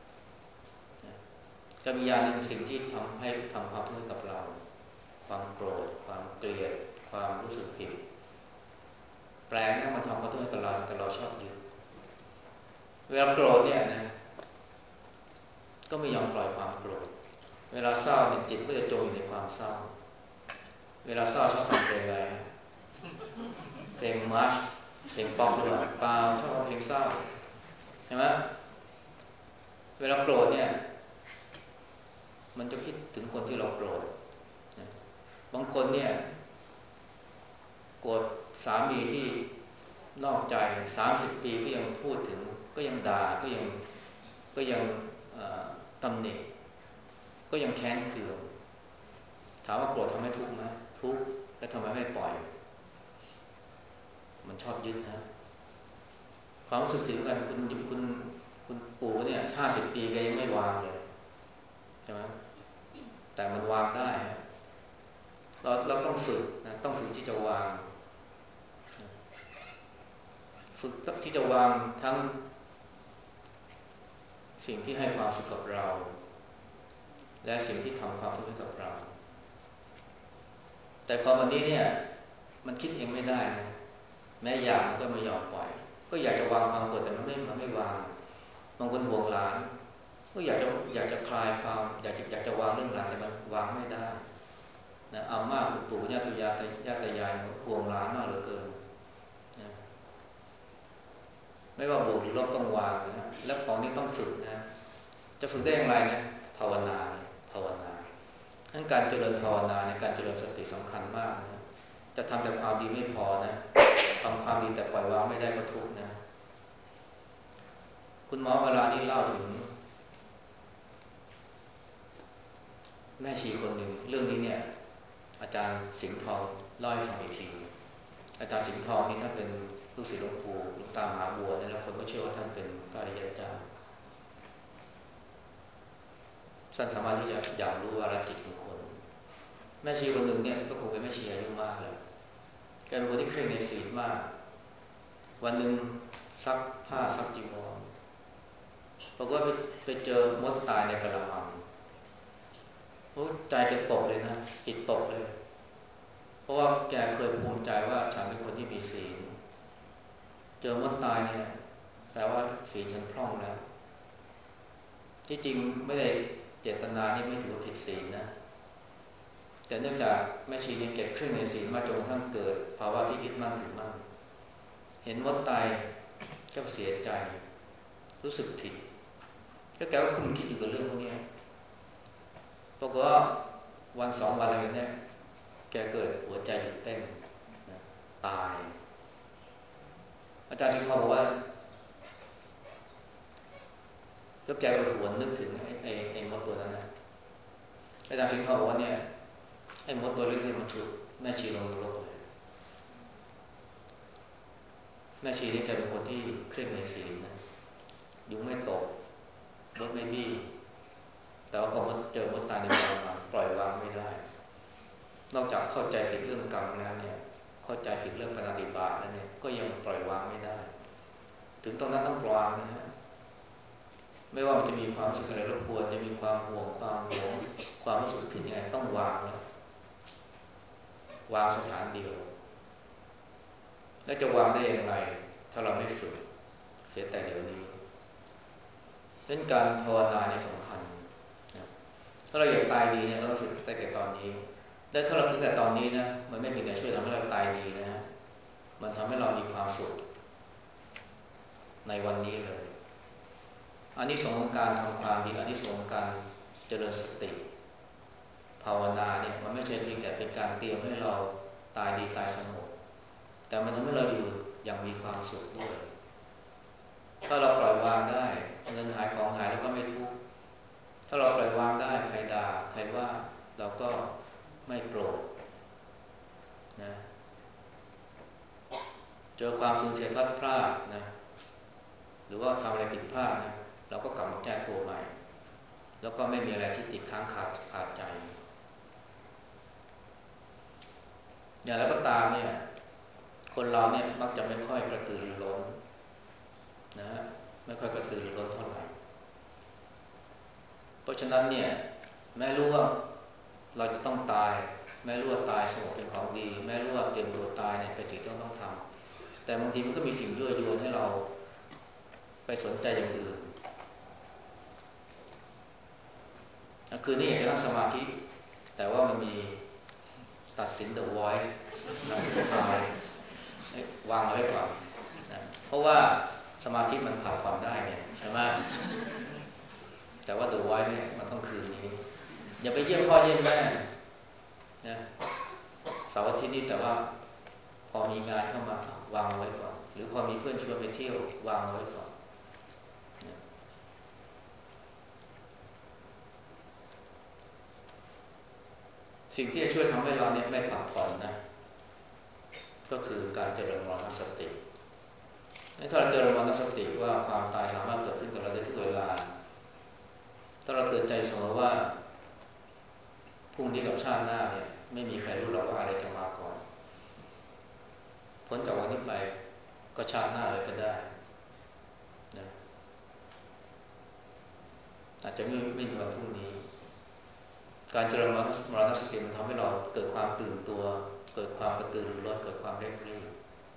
จะมีอย่างหนึ่งสิ่งที่ทำความทุกข์ให้กับเราความโกรธความเกลียดความรู้สึกผิดแปลงนั้นมาทำความทุกข์ให้กับเราแต่เราชอบยึดเวลาโกรธเนี่ยนะก็ไม่ยอมปล่อยความโกรธเวลาเศร้าเนี่ยจิตก็จะจมอยู่ในความเศร้าเวลาเศร้าชอบฟังเพลงอะไรเพลงมาร์ชเพลงป๊อปหรือเปล่าเปล่าชอบฟังเพลงเศร้าใช่ไหมเวลาโกรธเนี่ยมันจะคิดถึงคนที่เราโกรธบางคนเนี่ยโกรธสามีที่นอกใจ30 ปีก็ยังพูดถึงก็ยังด่าก็ยังตำหนิก็ยังแค้นเคืองถามว่าโกรธทำให้ทุกข์ไหมทุกข์แล้วทำไมไม่ปล่อยมันชอบยึดนะความรู้สึกถึงกันคุณปู่เนี่ย50 ปีก็ยังไม่วางเลยใช่ไหมแต่มันวางได้เราต้องฝึกนะต้องฝึกที่จะวางฝึกที่จะวางทั้งสิ่งที่ให้ความสุขกับเราและสิ่งที่ทำความทุกข์ให้กับเราแต่ความวันนี้เนี่ยมันคิดเองไม่ได้นะแม้อยากมันก็ไม่ยอมปล่อยก็อยากจะวางความโกรธแต่มันไม่วางบางคนห่วงหลานก็อยากจะคลายความอยากจะวางเรื่องหลานแต่มันวางไม่ได้นะอาม่าคุณปู่ย่าตายายห่วงหลานมากเหลือเกินนะไม่ว่าบวกหรือลบต้องวางนะและของนี้ต้องฝึกนะจะฝึกได้อย่างไรนะภาวนาทั้งการเจริญภาวนาในการเจริญสติสำคัญมากนะจะทำแต่ความดีไม่พอนะทำความดีแต่ปล่อยวางไม่ได้ก็ทุกข์นะคุณหมอเวลานี้เล่าถึงแม่ชีคนหนึ่งเรื่องนี้เนี่ยอาจารย์สิงห์ทองเล่าให้ฟังอีกทีอาจารย์สิงห์ทองนี่ท่านเป็นลูกศิษย์หลวงปู่หลวงตามหาบัวนะแล้วคนก็เชื่อว่าท่านเป็นพระอริยเจ้าท่านสามารถที่จะอย่างรู้วาระจิตของคนแม่ชีคนหนึ่งเนี่ยก็คงเป็นแม่ชีอายุมากแล้วแกเป็นคนที่เคร่งในศีลมากวันหนึ่งซักผ้าซักจีวรปรากฏว่าไปเจอมดตายในกระมังโอ้ใจแกตกเลยนะจิตตกเลยเพราะว่าแกเคยภูมิใจว่าฉันเป็นคนที่มีศีลเจอมดตายเนี่ยแปลว่าศีลฉันพร่องแล้วที่จริงไม่ได้เจตนานี่ไม่ถือว่าผิดศีลนะแต่เนื่องจากแม่ชีเนี่ยเก็บเครื่องในศีลมาจนกระทั่งเกิดภาวะที่ยึดมั่นถือมั่นเห็นมดตายก็เสียใจรู้สึกผิดแล้วแกก็คุ้นคิดอยู่กับเรื่องพวกนี้ปรากฏว่าวันสองวันอะไรเนี่ยแกเกิดหัวใจหยุดเต้นตายอาจารย์สิงห์บอกว่าแล้วแกก็หวนนึกถึงไอ้มดตัวนั้นนะอาจารย์สิงห์บอกว่าเนี่ยไอ้มดตัวเล็กนี่มันถูกแม่ชีลงนรกเลยแม่ชีนี่แกเป็นคนที่เคร่งในศีลนะยุงไม่ตกรถไม่บี้แต่ว่าพอมาเจอมดตายในความฝันปล่อยวางไม่ได้นอกจากเข้าใจผิดเรื่องกรรมแล้วเนี่ยเข้าใจผิดเรื่องปฏิบัติแล้วเนี่ยก็ยังปล่อยวางไม่ได้ถึงตรงนั้นต้องปล่อยวางนะฮะไม่ว่ามันจะมีความรู้สึกอะไรรบกวนจะมีความห่วงความหวงความรู้สึกผิดยังไงต้องวางนะวางสถานเดียวแล้วจะวางได้อย่างไรถ้าเราไม่ฝึกเสียแต่เดี๋ยวนี้เรื่องการภาวนาเนี่ยสำคัญนะถ้าเราอยากตายดีเนี่ยเราต้องฝึกตั้งแต่ตอนนี้และถ้าเราฝึกแต่ตอนนี้นะมันไม่เพียงแต่ช่วยทำให้เราตายดีนะฮะมันทำให้เรามีความสุขในวันนี้เลยอานิสงส์ของการทำความดีอานิสงส์ของการเจริญสติภาวนาเนี่ยมันไม่ใช่เพียงแต่เป็นการเตรียมให้เราตายดีตายสงบแต่มันทำให้เราอยู่อย่างมีความสุขด้วยถ้าเราปล่อยวางได้เงินหายของหายแล้วก็ไม่ทุกข์ถ้าเราปล่อยวางได้ใครด่าใครว่าเราก็ไม่โกรธนะเจอความสูญเสียพลัดพรากนะหรือว่าทำอะไรผิดพลาดนะเราก็กลับมาแก้ตัวใหม่แล้วก็ไม่มีอะไรที่ติดค้างขาดใจอย่างไรก็ตามเนี่ยคนเราเนี่ยมักจะไม่ค่อยกระตือรือร้นนะไม่ค่อยกระตือรือร้นเท่าไหร่เพราะฉะนั้นเนี่ยแม้รู้ว่าเราจะต้องตายแม้รู้ว่าตายสงบเป็นของดีแม้รู้ว่าเตรียมตัวตายเนี่ยเป็นสิ่งที่ต้องทำแต่บางทีมันก็มีสิ่งยั่วยวนให้เราไปสนใจอย่างอื่นคือนี่อยากจะนั่งสมาธิแต่ว่ามันมีตัดสิน The Voice ตัดสินทายวางเอาไว้ก่อนนะเพราะว่าสมาธิมันผัดผ่อนได้เนี่ยใช่ไหมแต่ว่า The Voice เนี่ยมันต้องคืนนี้อย่าไปเยี่ยมพ่อเยี่ยมแม่นะเสาร์อาทิตย์นี้แต่ว่าพอมีงานเข้ามาวางไว้ก่อนหรือพอมีเพื่อนชวนไปเที่ยววางไว้ก่อนนะสิ่งที่จะช่วยทำให้เราเนี่ยไม่ผัดผ่อนนะก็คือการเจริญมรณสติถ้าเราเจริญมรณสติว่าความตายสามารถเกิดขึ้นกับเราได้ทุกเวลาถ้าเราเตือนใจเสมอว่าพรุ่งนี้กับชาติหน้าเนี่ยไม่มีใครรู้หรอกว่าอะไรจะมาก่อนพ้นจากวันนี้ไปก็ชาติหน้าเลยก็ได้นะอาจจะไม่มีวันพรุ่งนี้การเจริญมรณสติมันทำให้เราเกิดความตื่นตัวเกิดความกระตือรือร้นเกิดความเร่งรีบ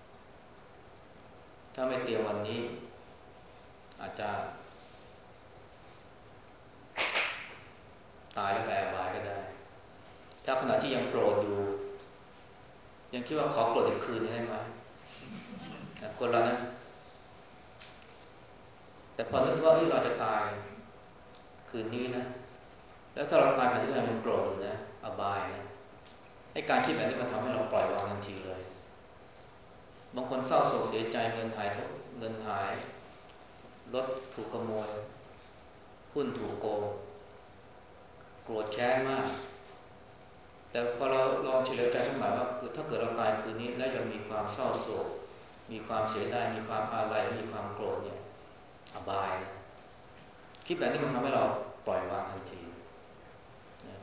ถ้าไม่เตรียมวันนี้อาจจะตายแล้วแปรบายก็ได้ถ้าขณะที่ยังโกรธอยู่ยังคิดว่าขอโกรธอีกคืนได้ไหมคนเรานะแต่พอนึกว่าเราจะตายคืนนี้นะแล้วถ้าเราตายขณะที่เรายังโกรธอยู่นะอบายนะให้การคิดแบบนี้มันทำให้เราปล่อยวางทันทีเลยบางคนเศร้าโศกเสียใจเงินหายรถถูกขโมยหุ้นถูกโกงโกรธแค้นมากแต่พอเราลองเฉลียวใจสักหน่อยว่าถ้าเกิดเราตายคืนนี้แล้วยังมีความเศร้าโศกมีความเสียดายมีความอาลัยมีความโกรธเนี่ยอบายนะคิดแบบนี้มันทำให้เราปล่อยวางทันทีนะ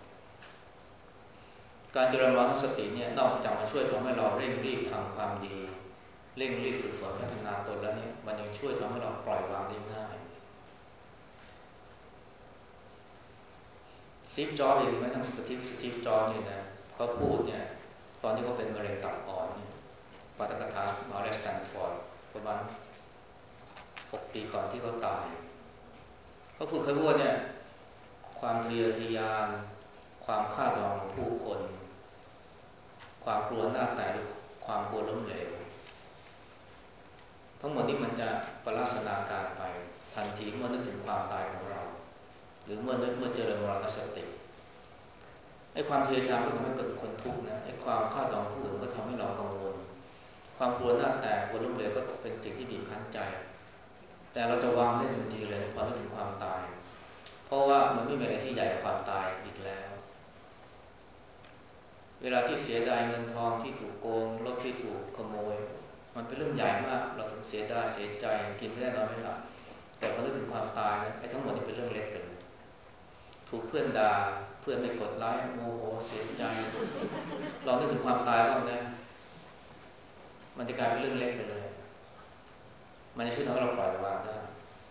การเจริญมรณสติเนี่ยนอกจากมาช่วยทำให้เราเร่งรีบทำความดีเร่งรีบฝึกฝนพัฒนาตนแล้วเนี่ยมันยังช่วยทำให้เราปล่อยวางได้ง่ายซีฟจ็อบส์เองไหมทั้งสตีฟจ็อบส์เนี่ยนะเขาพูดเนี่ยตอนที่เขาเป็นมะเร็งตับอ่อนเนี่ยปาฐกถามหาวิทยาลัยสแตนฟอร์ดประมาณ6 ปีก่อนที่เขาตายเขาพูดเคยพูดว่าเนี่ยความทะเยอทะยานความคาดหวังของผู้คนความกลัวหน้าแตกหรือความกลัวล้มเหลวทั้งหมดนี้มันจะประลาสนาการไปทันทีเมื่อนึกถึงความตายของเราหรือเมื่อเจริญมรณสติไอ้ความทะเยอทะยานก็ทำให้เกิดคนทุกข์นะไอ้ความคาดหวังผู้อื่นก็ทำให้เรากังวลความกลัวหน้าแตกกลัวล้มเหลวก็เป็นสิ่งที่บีบคั้นใจแต่เราจะวางได้ทันทีเลยพอนึกถึงความตายเพราะว่ามันไม่มีอะไรที่ใหญ่กว่าความตายอีกแล้วเวลาที่เสียดายเงินทองที่ถูกโกงรถที่ถูกขโมยมันเป็นเรื่องใหญ่มากเราถึงเสียดายเสียใจกินไม่ได้นอนไม่หลับแต่พอนึกถึงความตายนะไอ้ทั้งหมดนี่เป็นเรื่องเล็กไปเลยถูกเพื่อนด่าเพื่อนไม่กดไลค์โมโหเสียใจเรานึกถึงความตายบ้างนะมันจะกลายเป็นเรื่องเล็กไปเลยมันจะช่วยทำให้เราปล่อยวางได้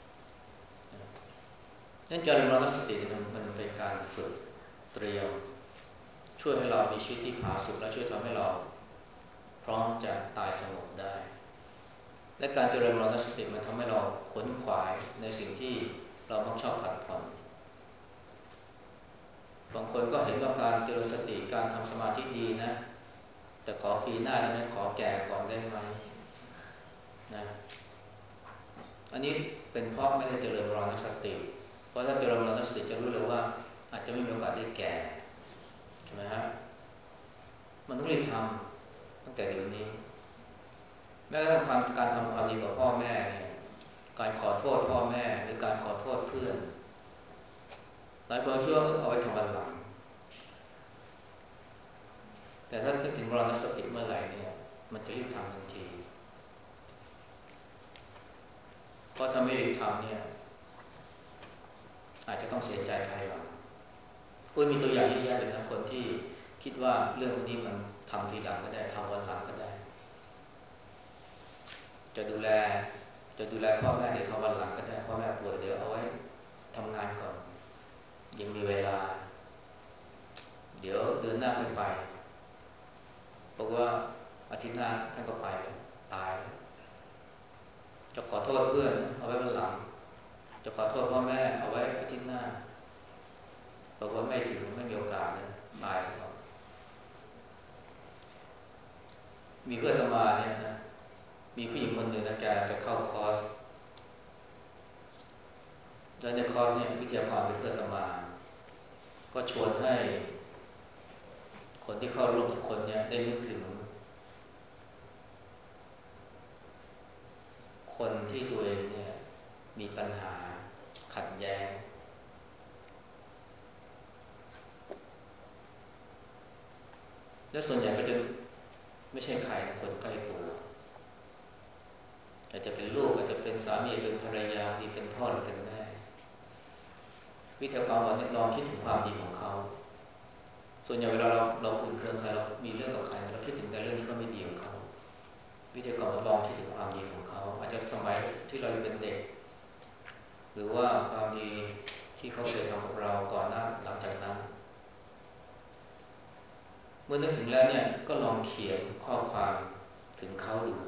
นั่นเจริญมรณสติมันเป็นการฝึกเตรียมช่วยให้เรามีชีวิตที่ผาสุกและช่วยทำให้เราพร้อมจะตายสงบได้และการเจริญมรณสติมันทำให้เราขวนขวายในสิ่งที่เรามักชอบผัดผ่อนบางคนก็เห็นว่าการเจริญสติการทำสมาธิดีนะแต่ขอปีหน้าได้ไหมขอแก่ก่อนได้ไหมนะอันนี้เป็นเพราะไม่ได้เจริญมรณสติเพราะถ้าเจริญมรณสติจะรู้เลยว่าอาจจะไม่มีโอกาสได้แก่ใช่ไหมฮะมันต้องรีบทำตั้งแต่เดี๋ยวนี้แม้กระทั่งการทำความดีกับพ่อแม่เนี่ยการขอโทษพ่อแม่หรือการขอโทษเพื่อนหลายคนคิดว่าเอาไว้ทำวันหลังแต่ถ้านึกถึงมรณสติเมื่อไหร่เนี่ยมันจะรีบทำทันทีเพราะถ้าไม่รีบทำเนี่ยอาจจะต้องเสียใจภายหลังก็มีตัวอย่างเยอะแยะเลยนะคนที่คิดว่าเรื่องนี้มันทำทีหลังก็ได้ทำวันหลังก็ได้จะดูแลพ่อแม่เดี๋ยวทำวันหลังก็ได้พ่อแม่ป่วยเดี๋ยวเอาไว้ทำงานก่อนยังมีเวลาเดี๋ยวเดือนหน้าค่อยไปเพราะว่าอาทิตย์หน้าท่านก็ไปตายจะขอโทษเพื่อนเอาไว้วันหลังจะขอโทษพ่อแม่เอาไว้อาทิตย์หน้าบอกว่าไม่ถึงไม่มีโอกาสนะตายซะก่อนมีเพื่อนกันมาเนี่ยนะมีผู้หญิงคนหนึ่งนะแกไปเข้าคอร์สแล้วในคอร์สเนี่ยวิทยากรเป็นเพื่อนกันมาก็ชวนให้คนที่เข้าร่วมทุกคนเนี่ยได้นึกถึงคนที่ตัวเองเนี่ยมีปัญหาขัดแย้งและส่วนใหญ่ก็จะไม่ใช่ใครนะคนใกล้ตัวอาจจะเป็นลูกอาจจะเป็นสามีเป็นภรรยาที่เป็นพ่อหรือเป็นแม่วิทยากรบอกเนี่ยลองคิดถึงความดีของเขาส่วนใหญ่เวลาเราคุยเครื่องใครเรามีเรื่องกับใครเราคิดถึงแต่เรื่องที่เขาไม่ดีของเขาวิทยากรลองคิดถึงความดีของเขาอาจจะสมัยที่เราเป็นเด็กหรือว่าความดีที่เขาเคยทำกับเราก่อนหน้าหลังจากนั้นเมื่อนึกถึงแล้วเนี่ยก็ลองเขียนข้อความถึงเขาดู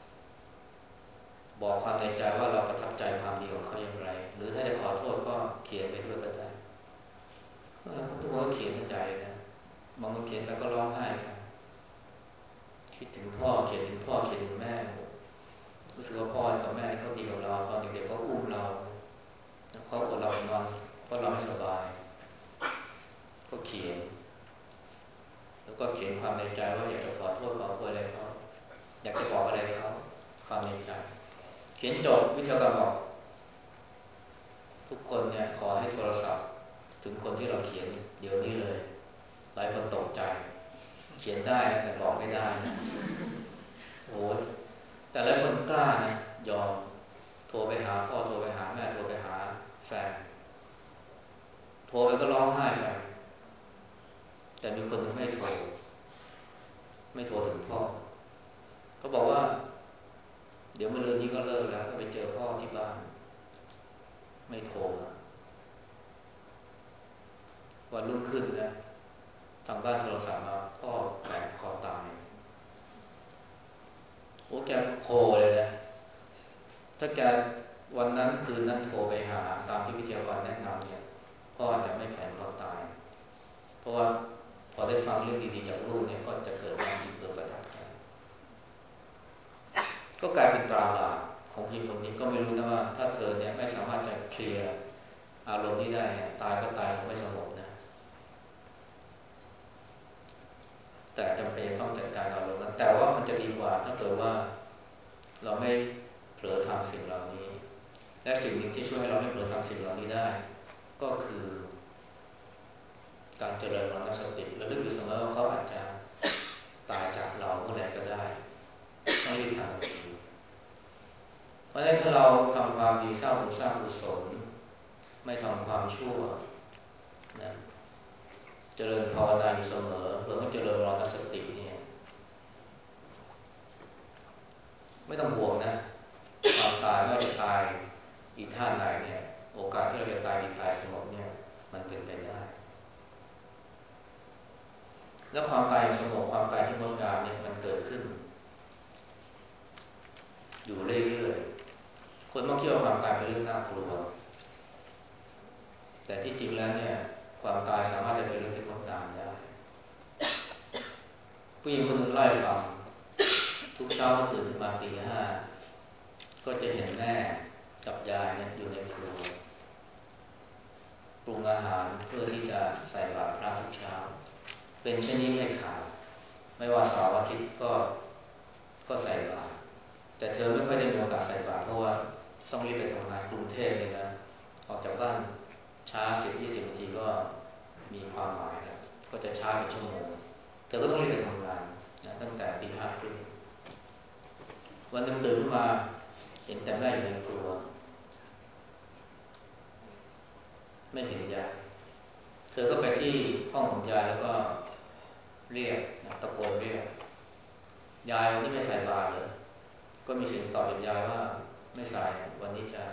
บอกความในใจว่าเราประทับใจความดีของเขาอย่างไรหรือถ้าจะขอโทษก็เขียนไปด้วยก็ได้ทุกคนก็เขียนในใจนะบางคนเขียนไปก็ร้องไห้ไปคิดถึงพ่อเขียนถึงพ่อเขียนถึงแม่รู้สึกว่าพ่อกับแม่เขาดีกับเราตอนเด็กๆเขาอุ้มเราเขาอดเรานอนเพราะเราไม่สบายก็เขียนแล้วก็เขียนความในใจว่าอยากจะขอโทษอะไรเขาอยากจะบอกอะไรเขาความในใจเขียนจบวิทยากรบอกทุกคนเนี่ยขอให้โทรศัพท์ถึงคนที่เราเขียนเดี๋ยวนี้เลยหลายคนตกใจเขียนได้แต่บอกไม่ได้นะโอ้ยแต่หลายคนกล้านะยอมโทรไปหาพ่อโทรไปหาแม่โทรไปหาแฟนโทรไปก็ร้องไห้ไปแต่มีคนหนึ่งไม่โทรถึงพ่อเขาบอกว่าเดี๋ยวมะรืนนี้ก็เลิกแล้วก็ไปเจอพ่อที่บ้านไม่โทรวันวันรุ่งขึ้นนะทางบ้านโทรศัพท์มาพ่อแขนคอตายโอ้แกโหเลยนะถ้าแกวันนั้นคืนนั้นโทรไปหาตามที่วิทยากรแนะนำเนี่ยพ่อจะไม่แขนคอตายเพราะว่าพอได้ฟังเรื่องดีๆจากลูกเนี่ยก็จะเกิดความอิ่มเอิบประทับใจก็กลายเป็นตราบาปของหญิงคนนี้ก็ไม่รู้นะว่าถ้าเธอเนี่ยไม่สามารถจะเคลียร์อารมณ์นี้ได้เนี่ยตายก็ตายไม่สงบนะแต่จำเป็นต้องจัดการอารมณ์นั้นแต่ว่ามันจะดีกว่าถ้าเกิดว่าเราไม่เผลอทำสิ่งเหล่านี้และสิ่งหนึ่งที่ช่วยให้เราไม่เผลอทำสิ่งเหล่านี้ได้ก็คือการเจริญมรณสติระลึกอยู่เสมอว่าเขาอาจจะตายจากเราเมื่อไหร่ก็ได้ต้องรีบทำทันทีเพราะฉะนั้นถ้าเราทำความดีสร้างบุญสร้างกุศลไม่ทำความชั่วนะเจริญภาวนาอยู่เสมอหรือว่าเจริญมรณสติเนี่ยไม่ต้องห่วงนะความตายไม่ว่าจะตายอีกท่าไหนเนี่ยโอกาสที่เราจะตายดีตายสงบเนี่ยมันเป็นไปได้แล้วความตายสงบความตายที่งดงามเนี่ยมันเกิดขึ้นอยู่เรื่อยๆคนมักคิดว่าความตายเป็นเรื่องน่ากลัวแต่ที่จริงแล้วเนี่ยความตายสามารถจะเป็นเรื่องที่งดงามได้ผู้หญิงคนหนึ่งเล่าให้ฟังทุกเช้าตื่นขึ้นมาตี 5ก็จะเห็นแม่กับยายเนี่ยอยู่ในครัวปรุงอาหารเพื่อที่จะใส่บาตรพระทุกเช้าเป็นเช่นนี้ไม่ขาดไม่ว่าเสาร์อาทิตย์ก็ใส่บาตรแต่เธอไม่ค่อยได้มีโอกาสใส่บาตรเพราะว่าต้องรีบไปทำงานกรุงเทพเลยนะออกจากบ้านช้า10-20 นาทีก็มีความหมายแล้วก็จะช้าเป็นชั่วโมงเธอก็ต้องรีบไปทำงานนะตั้งแต่ตี 5 ครึ่งวันหนึ่งตื่นขึ้นมาเห็นแต่แม่อยู่ในครัวไม่เห็นยายเธอก็ไปที่ห้องของยายแล้วก็เรียกตะโกนเรียกยายวันนี้ไม่ใส่บาตรเลยก็มีเสียงตอบจากยายว่าไม่ใส่วันนี้จะ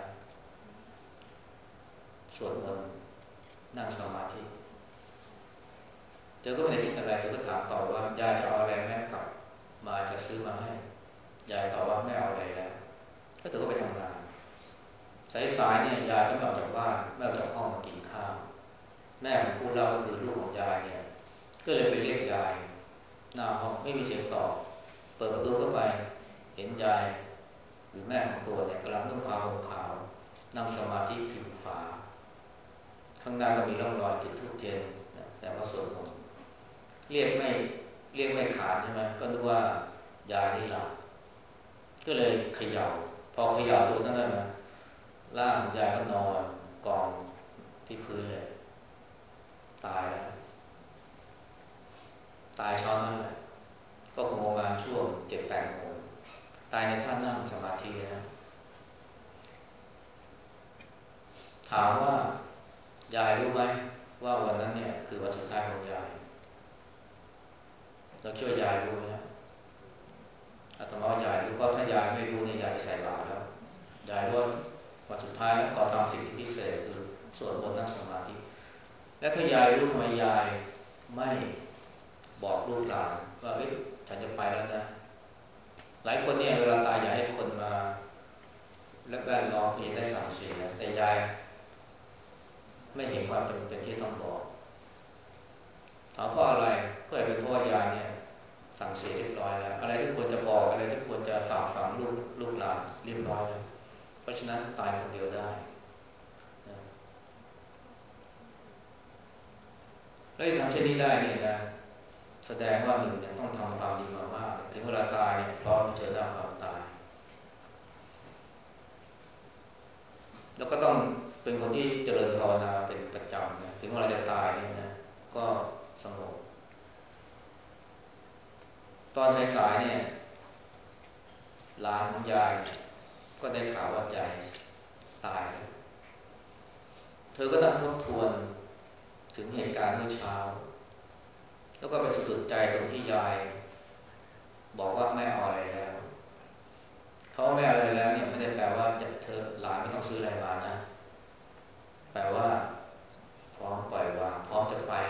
สวดมนต์นั่งสมาธิเธอก็ไม่ได้คิดอะไรเธอก็ถามต่อว่ายายจะเอาอะไรแม่กลับมาจะซื้อมาให้ยายตอบว่าไม่เอาอะไรแล้วก็เธอก็ไปทำงานสายๆเนี่ยยายก็ออกจากบ้านแม่ออกจากห้องมากินข้าวแม่ของผู้เล่าก็คือลูกของยายเนี่ยก็เลยไปเรียกยายหน้าห้องไม่มีเสียงตอบเปิดประตูเข้าไปเห็นยายหรือแม่ของตัวเนี่ยกำลังนุ่งขาวห่มขาวนั่งสมาธิผิวฝาข้างหน้าก็มีร่องรอยจุดธูปเทียนแต่ว่าสวดมนต์เรียกไม่เรียกไม่ขาดใช่ไหมก็นึกว่ายายนี่หลับก็เลยเขย่าพอเขย่าตัวเท่านั้นนะร่างของยายก็นอนกองที่พื้นเลยตายแล้วตายช้อนนั่นแหละก็คงประมาณช่วง7-8 โมงตายในท่านั่งสมาธินะถามว่ายายรู้ไหมว่าวันนั้นเนี่ยคือวันสุดท้ายของยายเราคิดว่ายายรู้ไหมนะอาตมาว่ายายรู้เพราะถ้ายายไม่รู้เนี่ยยายไปใส่บาตรแล้วยายรู้ว่าวันสุดท้ายแล้วขอทำสิ่งที่พิเศษคือสวดมนต์นั่งสมาธิและถ้ายายรู้ทำไมยายไม่บอกลูกหลานว่าเอ้ยฉันจะไปแล้วนะหลายคนเนี่ยเวลาตายอยากให้คนมาและแวดล้อมเห็นได้สั่งเสียแต่ยายไม่เห็นความจำเป็นที่ต้องบอกถามเพราะอะไรก็อาจเป็นเพราะว่ายายเนี่ยสั่งเสียเรียบร้อยแล้วอะไรที่ควรจะบอกอะไรที่ควรจะฝากฝังลูกหลานเรียบร้อยแล้วเพราะฉะนั้นตายคนเดียวได้นะแล้วทำเช่นนี้ได้เนี่ยนะแสดงว่าหนึ่งเนี่ยต้องทำความดีมามากถึงเวลาตายเนี่ยพร้อมเจอหน้าความตายแล้วก็ต้องเป็นคนที่เจริญภาวนาเป็นประจำนะถึงเวลาจะตายเนี่ยนะก็สงบตอนสายๆเนี่ยหลานของยายก็ได้ข่าวว่ายายตายเธอก็นั่งทบทวนถึงเหตุการณ์เมื่อเช้าแล้วก็ไปสะดุดใจตรงที่ยายบอกว่าไม่เอาอะไรแล้วเขาไม่เอาอะไรแล้วเนี่ยไม่ได้แปลว่าจะเธอหลานไม่ต้องซื้ออะไรมานะแปลว่าพร้อมปล่อยวางพร้อมจะไป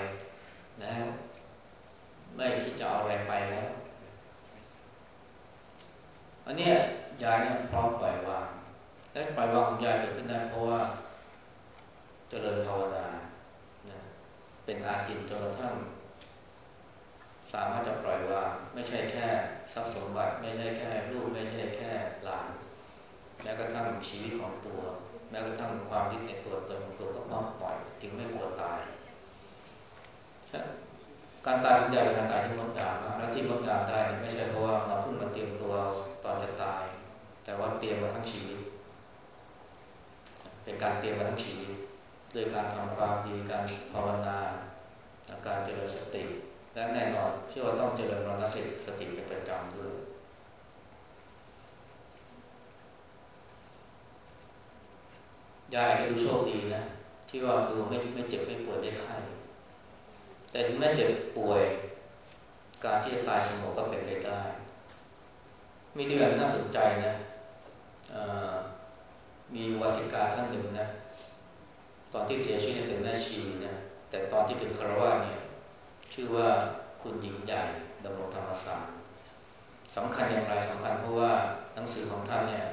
นเนี้ยยายเนี่ยพร้อมปล่อยวางและปล่อยวางของยายเกิดขึ้นได้เพราะว่าเจริญภาวนานะเป็นอาจินจนกระทั่งสามารถจะปล่อยวางไม่ใช่แค่ทรัพย์สมบัติไม่ใช่แค่ลูกไม่ใช่แค่หลานแม้กระทั่งชีวิตของตัวแม้กระทั่งความยึดในตัวตนของตัวก็พร้อมปล่อยถึงไม่กลัวตายการตายของยายเป็นการตายที่งดงามมากและที่งดงามได้ไม่ใช่เพราะว่ามาเพิ่งมาเตรียมตัวตอนจะตายแต่ว่าเตรียมมาทั้งชีวิตเป็นการเตรียมมาทั้งชีวิตโดยการทำความดีการภาวนาการเจริญสติและแน่นอนที่ว่าต้องเจริญมรณสติเป็นประจำด้วยยายจะดูโชคดีนะที่ว่าดูไม่เจ็บไม่ป่วยไม่ไข้แต่ถึงแม้เจ็บป่วยการที่จะตายสงบก็เป็นไปได้มีตัวอย่างน่าสนใจนะมีวาสิกาท่านหนึ่งนะตอนที่เสียชีวิตเป็นแม่ชีนะแต่ตอนที่เป็นคารวะเนี่ยชื่อว่าคุณหญิงใหญ่ดำรงธรรมสารสำคัญอย่างไรสำคัญเพราะว่าหนังสือของท่านเนี่ย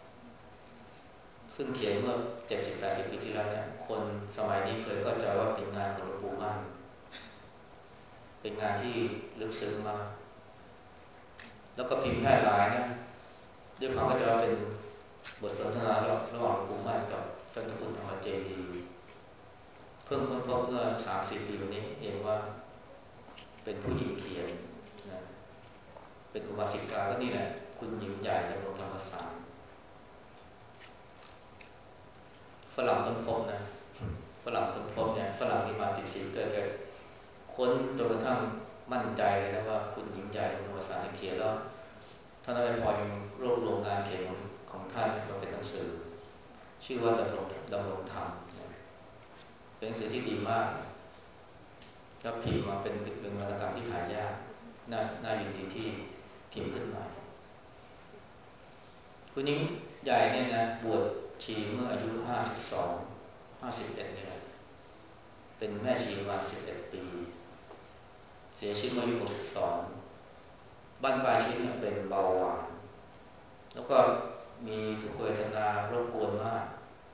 ซึ่งเขียนเมื่อ70-80 ปีที่แล้วเนี่ยคนสมัยนี้เคยเข้าใจว่าเป็นงานของหลวงปู่มั่นเป็นงานที่ลึกซึ้งมากแล้วก็พิมพ์แพร่หลายนะด้วยความเข้าใจว่าเป็นบทสนทนาระหว่างหลวงปู่มั่นกับเจ้าคุณธรรมเจดีเพิ่งค้นพบเมื่อ30 ปีนี้เองว่าเป็นผู้หญิงเขียนนะเป็นอุบาสิกาก็นี่แหละคุณหญิงใหญ่ดำรงธรรมสารฝรั่งค้นพบนะฝรั่งค้นพบเนี่ยฝรั่งที่มาติดสินเกิดค้นจนกระทั่งมั่นใจเลยนะว่าคุณหญิงใหญ่ดำรงธรรมสารเขียนแล้วท่านได้พอยังรวบรวมงานเขียนของท่านมาเป็นหนังสือชื่อว่าดำรงธรรมเป็นหนังสือที่ดีมากแล้วพิมพ์มาเป็นวรรณกรรมที่หายากน่ายินดีที่พิมพ์ขึ้นมาคุณหญิงใหญ่เนี่ยนะบวชชีเมื่ออายุ51เนี่ยเป็นแม่ชีมา11 ปีเสียชีวิตเมื่ออายุ62บ้านปลายชีวิตเนี่ยเป็นเบาหวานแล้วก็มีทุกขเวทนารบกวนมาก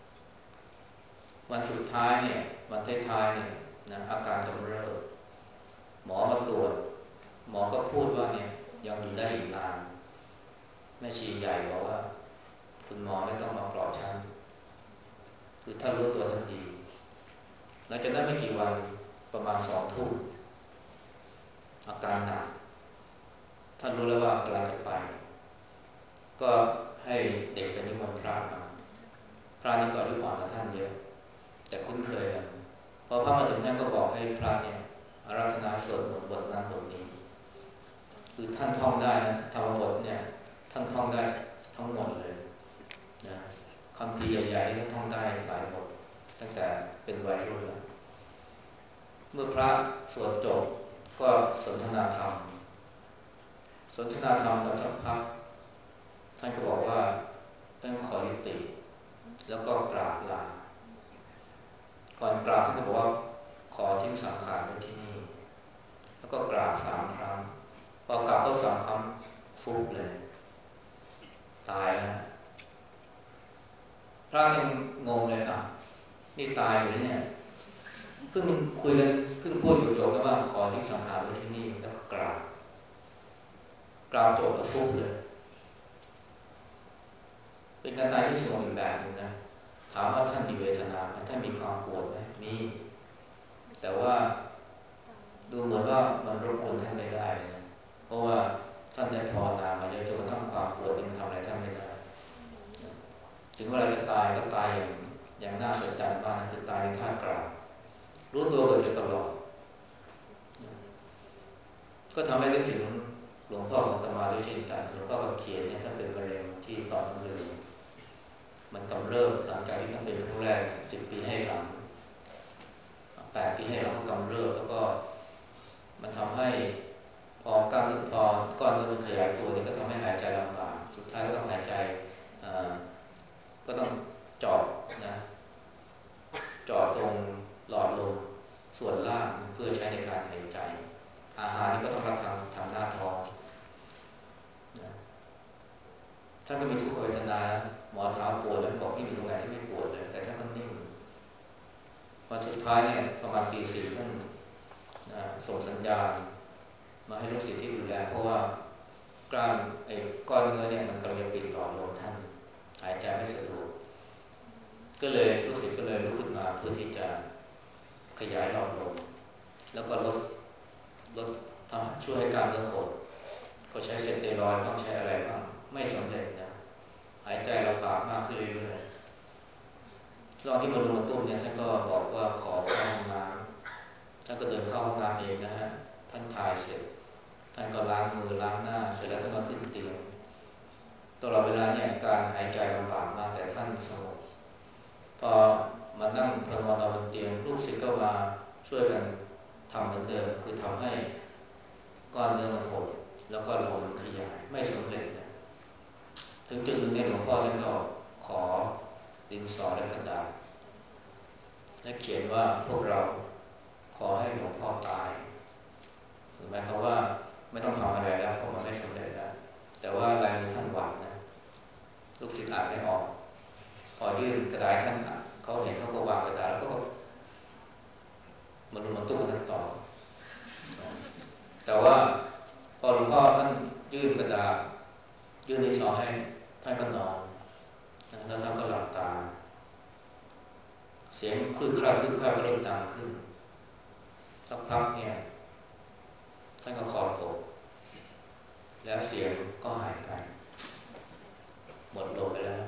วันสุดท้ายเนี่ยวันท้ายๆเนี่ยนะอาการกำเริบหมอมาตรวจหมอก็พูดว่าเนี่ยยังอยู่ได้อีกนานแม่ชีใหญ่บอกว่าคุณหมอไม่ต้องมาปลอบฉันคือถ้ารู้ตัวทันทีหลังจากนั้นไม่กี่วันประมาณ20 ทุ่มอาการหนักท่านรู้แล้วว่ากำลังจะไปก็ให้เด็กไปนิมนต์พระมาพระนี่ก็อายุอ่อนกว่าท่านเยอะแต่คุ้นเคยกันพอพระมาถึงท่านก็บอกให้พระเนี่ยอาราธนาสวดมนต์บทนั้นบทนี้คือท่านท่องได้นะธรรมบทเนี่ยท่านท่องได้ทั้งหมดเลยนะคำพีใหญ่ๆท่านท่องได้หลายบทตั้งแต่เป็นวัยรุ่นแล้วเมื่อพระสวดจบก็สนทนาธรรมกันสักพักท่านก็บอกว่าท่านขอยุติแล้วก็กราบลาก่อนกราบท่านก็บอกว่าขอทิ้งสังขารไว้ที่นี่แล้วก็กราบ3 ครั้งพอกราบก็3 ครั้งฟุบเลยตายแล้วพระยังงงเลยอ่ะนี่ตายอยู่เนี่ยเพิ่งคุยกันเพิ่งพูดอยู่โยกันว่าขอทิ้งสังขารไว้ที่นี่แล้วก็กราบจบแล้วฟุบเลยเป็นการตายที่สงบอีกแบบนึงนะถามว่าท่านมีเวทนาไหมท่านมีความปวดไหมมีแต่ว่าดูเหมือนว่ามันรบกวนท่านไม่ได้นะเพราะว่าท่านได้ภาวนามาเยอะจนกระทั่งความปวดนี่มันทำอะไรท่านไม่ได้ถึงเวลาจะตายก็ตายอย่างน่าสนใจมากคือตายในท่ากลางรู้ตัวอยู่ตลอดก็ทำให้นึกถึงหลวงพ่อของอาตมาด้วยเช่นกันหลวงพ่อก็เขียนเนี่ยท่านเป็นมะเร็งที่ต่อมน้ำเหลืองมันกำเริบหลังจากที่ท่านเป็นครั้งแรก10 ปีให้หลัง8 ปีให้หลังก็กำเริบแล้วก็มันทำให้พอกล้ามเนื้อพอก้อนเนื้อมันขยายตัวนี่ก็ทำให้หายใจลำบากสุดท้ายก็ต้องหายใจก็ต้องเจาะนะเจาะตรงหลอดลมส่วนล่างเพื่อใช้ในการหายใจอาหารนี่ก็ต้องรับทางน้ท่านก็มีทุกขเวทนาหมอเท้าปวดแล้วบอกไม่มีตรงไหนที่ไม่ปวดเลยแต่ท่านก็นิ่งวันสุดท้ายเนี่ยประมาณตี 4ท่านส่งสัญญาณมาให้ลูกศิษย์ที่ดูแลเพราะว่ากล้ามก้อนเนื้อเนี่ยมันกำลังจะปิดหลอดลมท่านหายใจไม่สะดวกก็เลยลูกศิษย์ก็เลยลุกขึ้นมาเพื่อที่จะขยายหลอดลมแล้วก็ลดทำช่วยให้กล้ามเนื้อหดก็ใช้สเตียรอยด์ต้องใช้อะไรบ้างไม่สำเร็จนะหายใจลำบากมากขึ้นเรื่อยๆรอบที่มาดูมาตุ้มเนี่ยท่านก็บอกว่าขอเข้าห้องน้ำท่านก็เดินเข้าห้องน้ำเองนะฮะท่านถ่ายเสร็จท่านก็ล้างมือล้างหน้าเสร็จแล้วท่านก็ขึ้นเตียงตลอดเวลาเนี่ยการหายใจลำบากมากแต่ท่านสงบพอมานั่งพนอนบนเตียงลูกศิษย์ก็มาช่วยกันทำเหมือนเดิมคือทำให้ก้อนเนื้อมันหดแล้วก็ลมมันขยายไม่สำเร็จนะถึงจุดหนึ่งเนี่ยหลวงพ่อท่านก็ขอดินสอและกระดาษและเขียนว่าพวกเราขอให้หลวงพ่อตายหมายความว่าไม่ต้องทำอะไรแล้วเพราะมันไม่สำเร็จแล้วแต่ว่าลายมือท่านหวังนะลูกศิษย์อ่านไม่ออกพอยื่นกระดาษท่านเขาเห็นเขาก็วางกระดาษแล้วก็มาดูมาตู้ท่านต่อแต่ว่าพอหลวงพ่อท่านยื่นกระดาษยื่นดินสอให้ท่านก็นอนแล้วท่านก็หลับตาเสียงคลื่นคลาดคลื่นคลาดก็เริ่มดังขึ้นสักพักเนี่ยท่านก็คอตกแล้วเสียงก็หายไปหมดลมไปแล้ว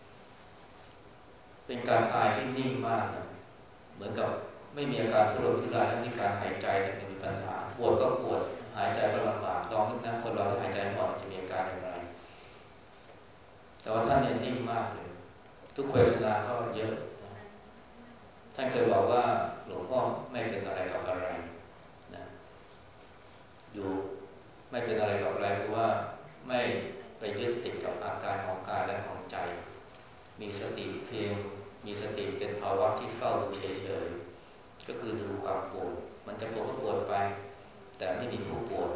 เป็นการตายที่นิ่งมากนะเหมือนกับไม่มีอาการทุรนทุรายทั้งที่การหายใจมีปัญหาปวดก็ปวดหายใจก็ลำบากลองนึกนะคนเราที่หายใจไม่ออกจะมีอาการอย่างไรแต่ว่าท่านเนี่ยนิ่งมากเลยทุกเวทนาก็เยอะท่านเคยบอกว่าหลวงพ่อไม่เป็นอะไรกับอะไรนะอยู่ไม่เป็นอะไรกับอะไรเพราะว่าไม่ไปยึดติดกับอาการของกายและของใจมีสติเพียงมีสติเป็นภาวะที่เฝ้าดูเฉยๆก็คือดูความปวดมันจะปวดก็ปวดไปแต่ไม่มีผู้ปวด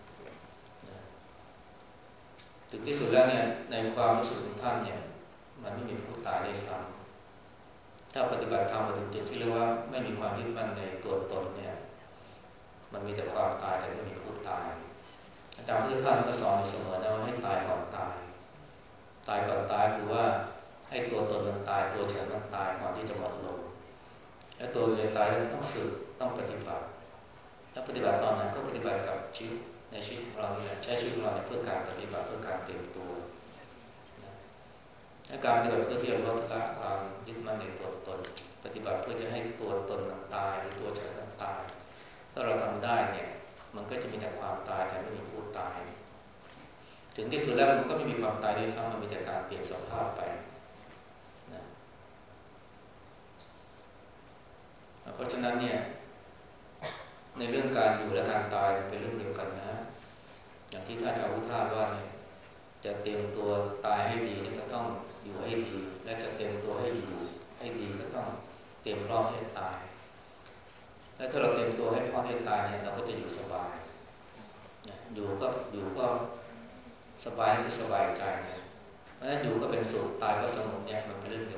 ถึงที่สุดแล้วเนี่ยในความรู้สึกของท่านเนี่ยมันไม่มีผู้ตายได้ซ้ำถ้าปฏิบัติธรรมมาถึงจุดที่เรียกว่าไม่มีความยึดมั่นในตัวตนเนี่ยมันมีแต่ความตายแต่ไม่มีผู้ตายอาจารย์พุทธทาสก็สอนอยู่เสมอนะว่าให้ตายก่อนตายตายก่อนตายคือว่าให้ตัวตนมันตายตัวฉันมันตายก่อนที่จะหมดลมและตัวจะตายต้องฝึกต้องปฏิบัติถ้าปฏิบัติตอนไหนก็ปฏิบัติกับชีวิตในชีวิตของเราเนี่ยใช้ชีวิตของเราเพื่อการปฏิบัติเพื่อการเตรียมตัวและการปฏิบัติเพื่อที่จะลดละความยึดมั่นในตัวตนปฏิบัติเพื่อจะให้ตัวตนมันตายหรือตัวฉันมันตายถ้าเราทำได้เนี่ยมันก็จะมีแต่ความตายแต่ไม่มีผู้ตายถึงที่สุดแล้วมันก็ไม่มีความตายด้วยซ้ำมันมีแต่การเปลี่ยนสภาพไปนะเพราะฉะนั้นเนี่ยในเรื่องการอยู่และการตายเป็นเรื่องเดียวกันนะอย่างที่ท่านอาจารย์พุทธาว่าเนี่ยจะเตรียมตัวตายให้ดีก็ต้องอยู่ให้ดีและจะเตรียมตัวให้อยู่ให้ดีก็ต้องเตรียมพร้อมที่จะตายและถ้าเราเตรียมตัวให้พร้อมที่จะตายเนี่ยเราก็จะอยู่สบายอยู่ก็สบายไม่สบายใจเนี่ยเพราะฉะนั้นอยู่ก็เป็นสุขตายก็สงบเนี่ยมันเป็นเรื่อง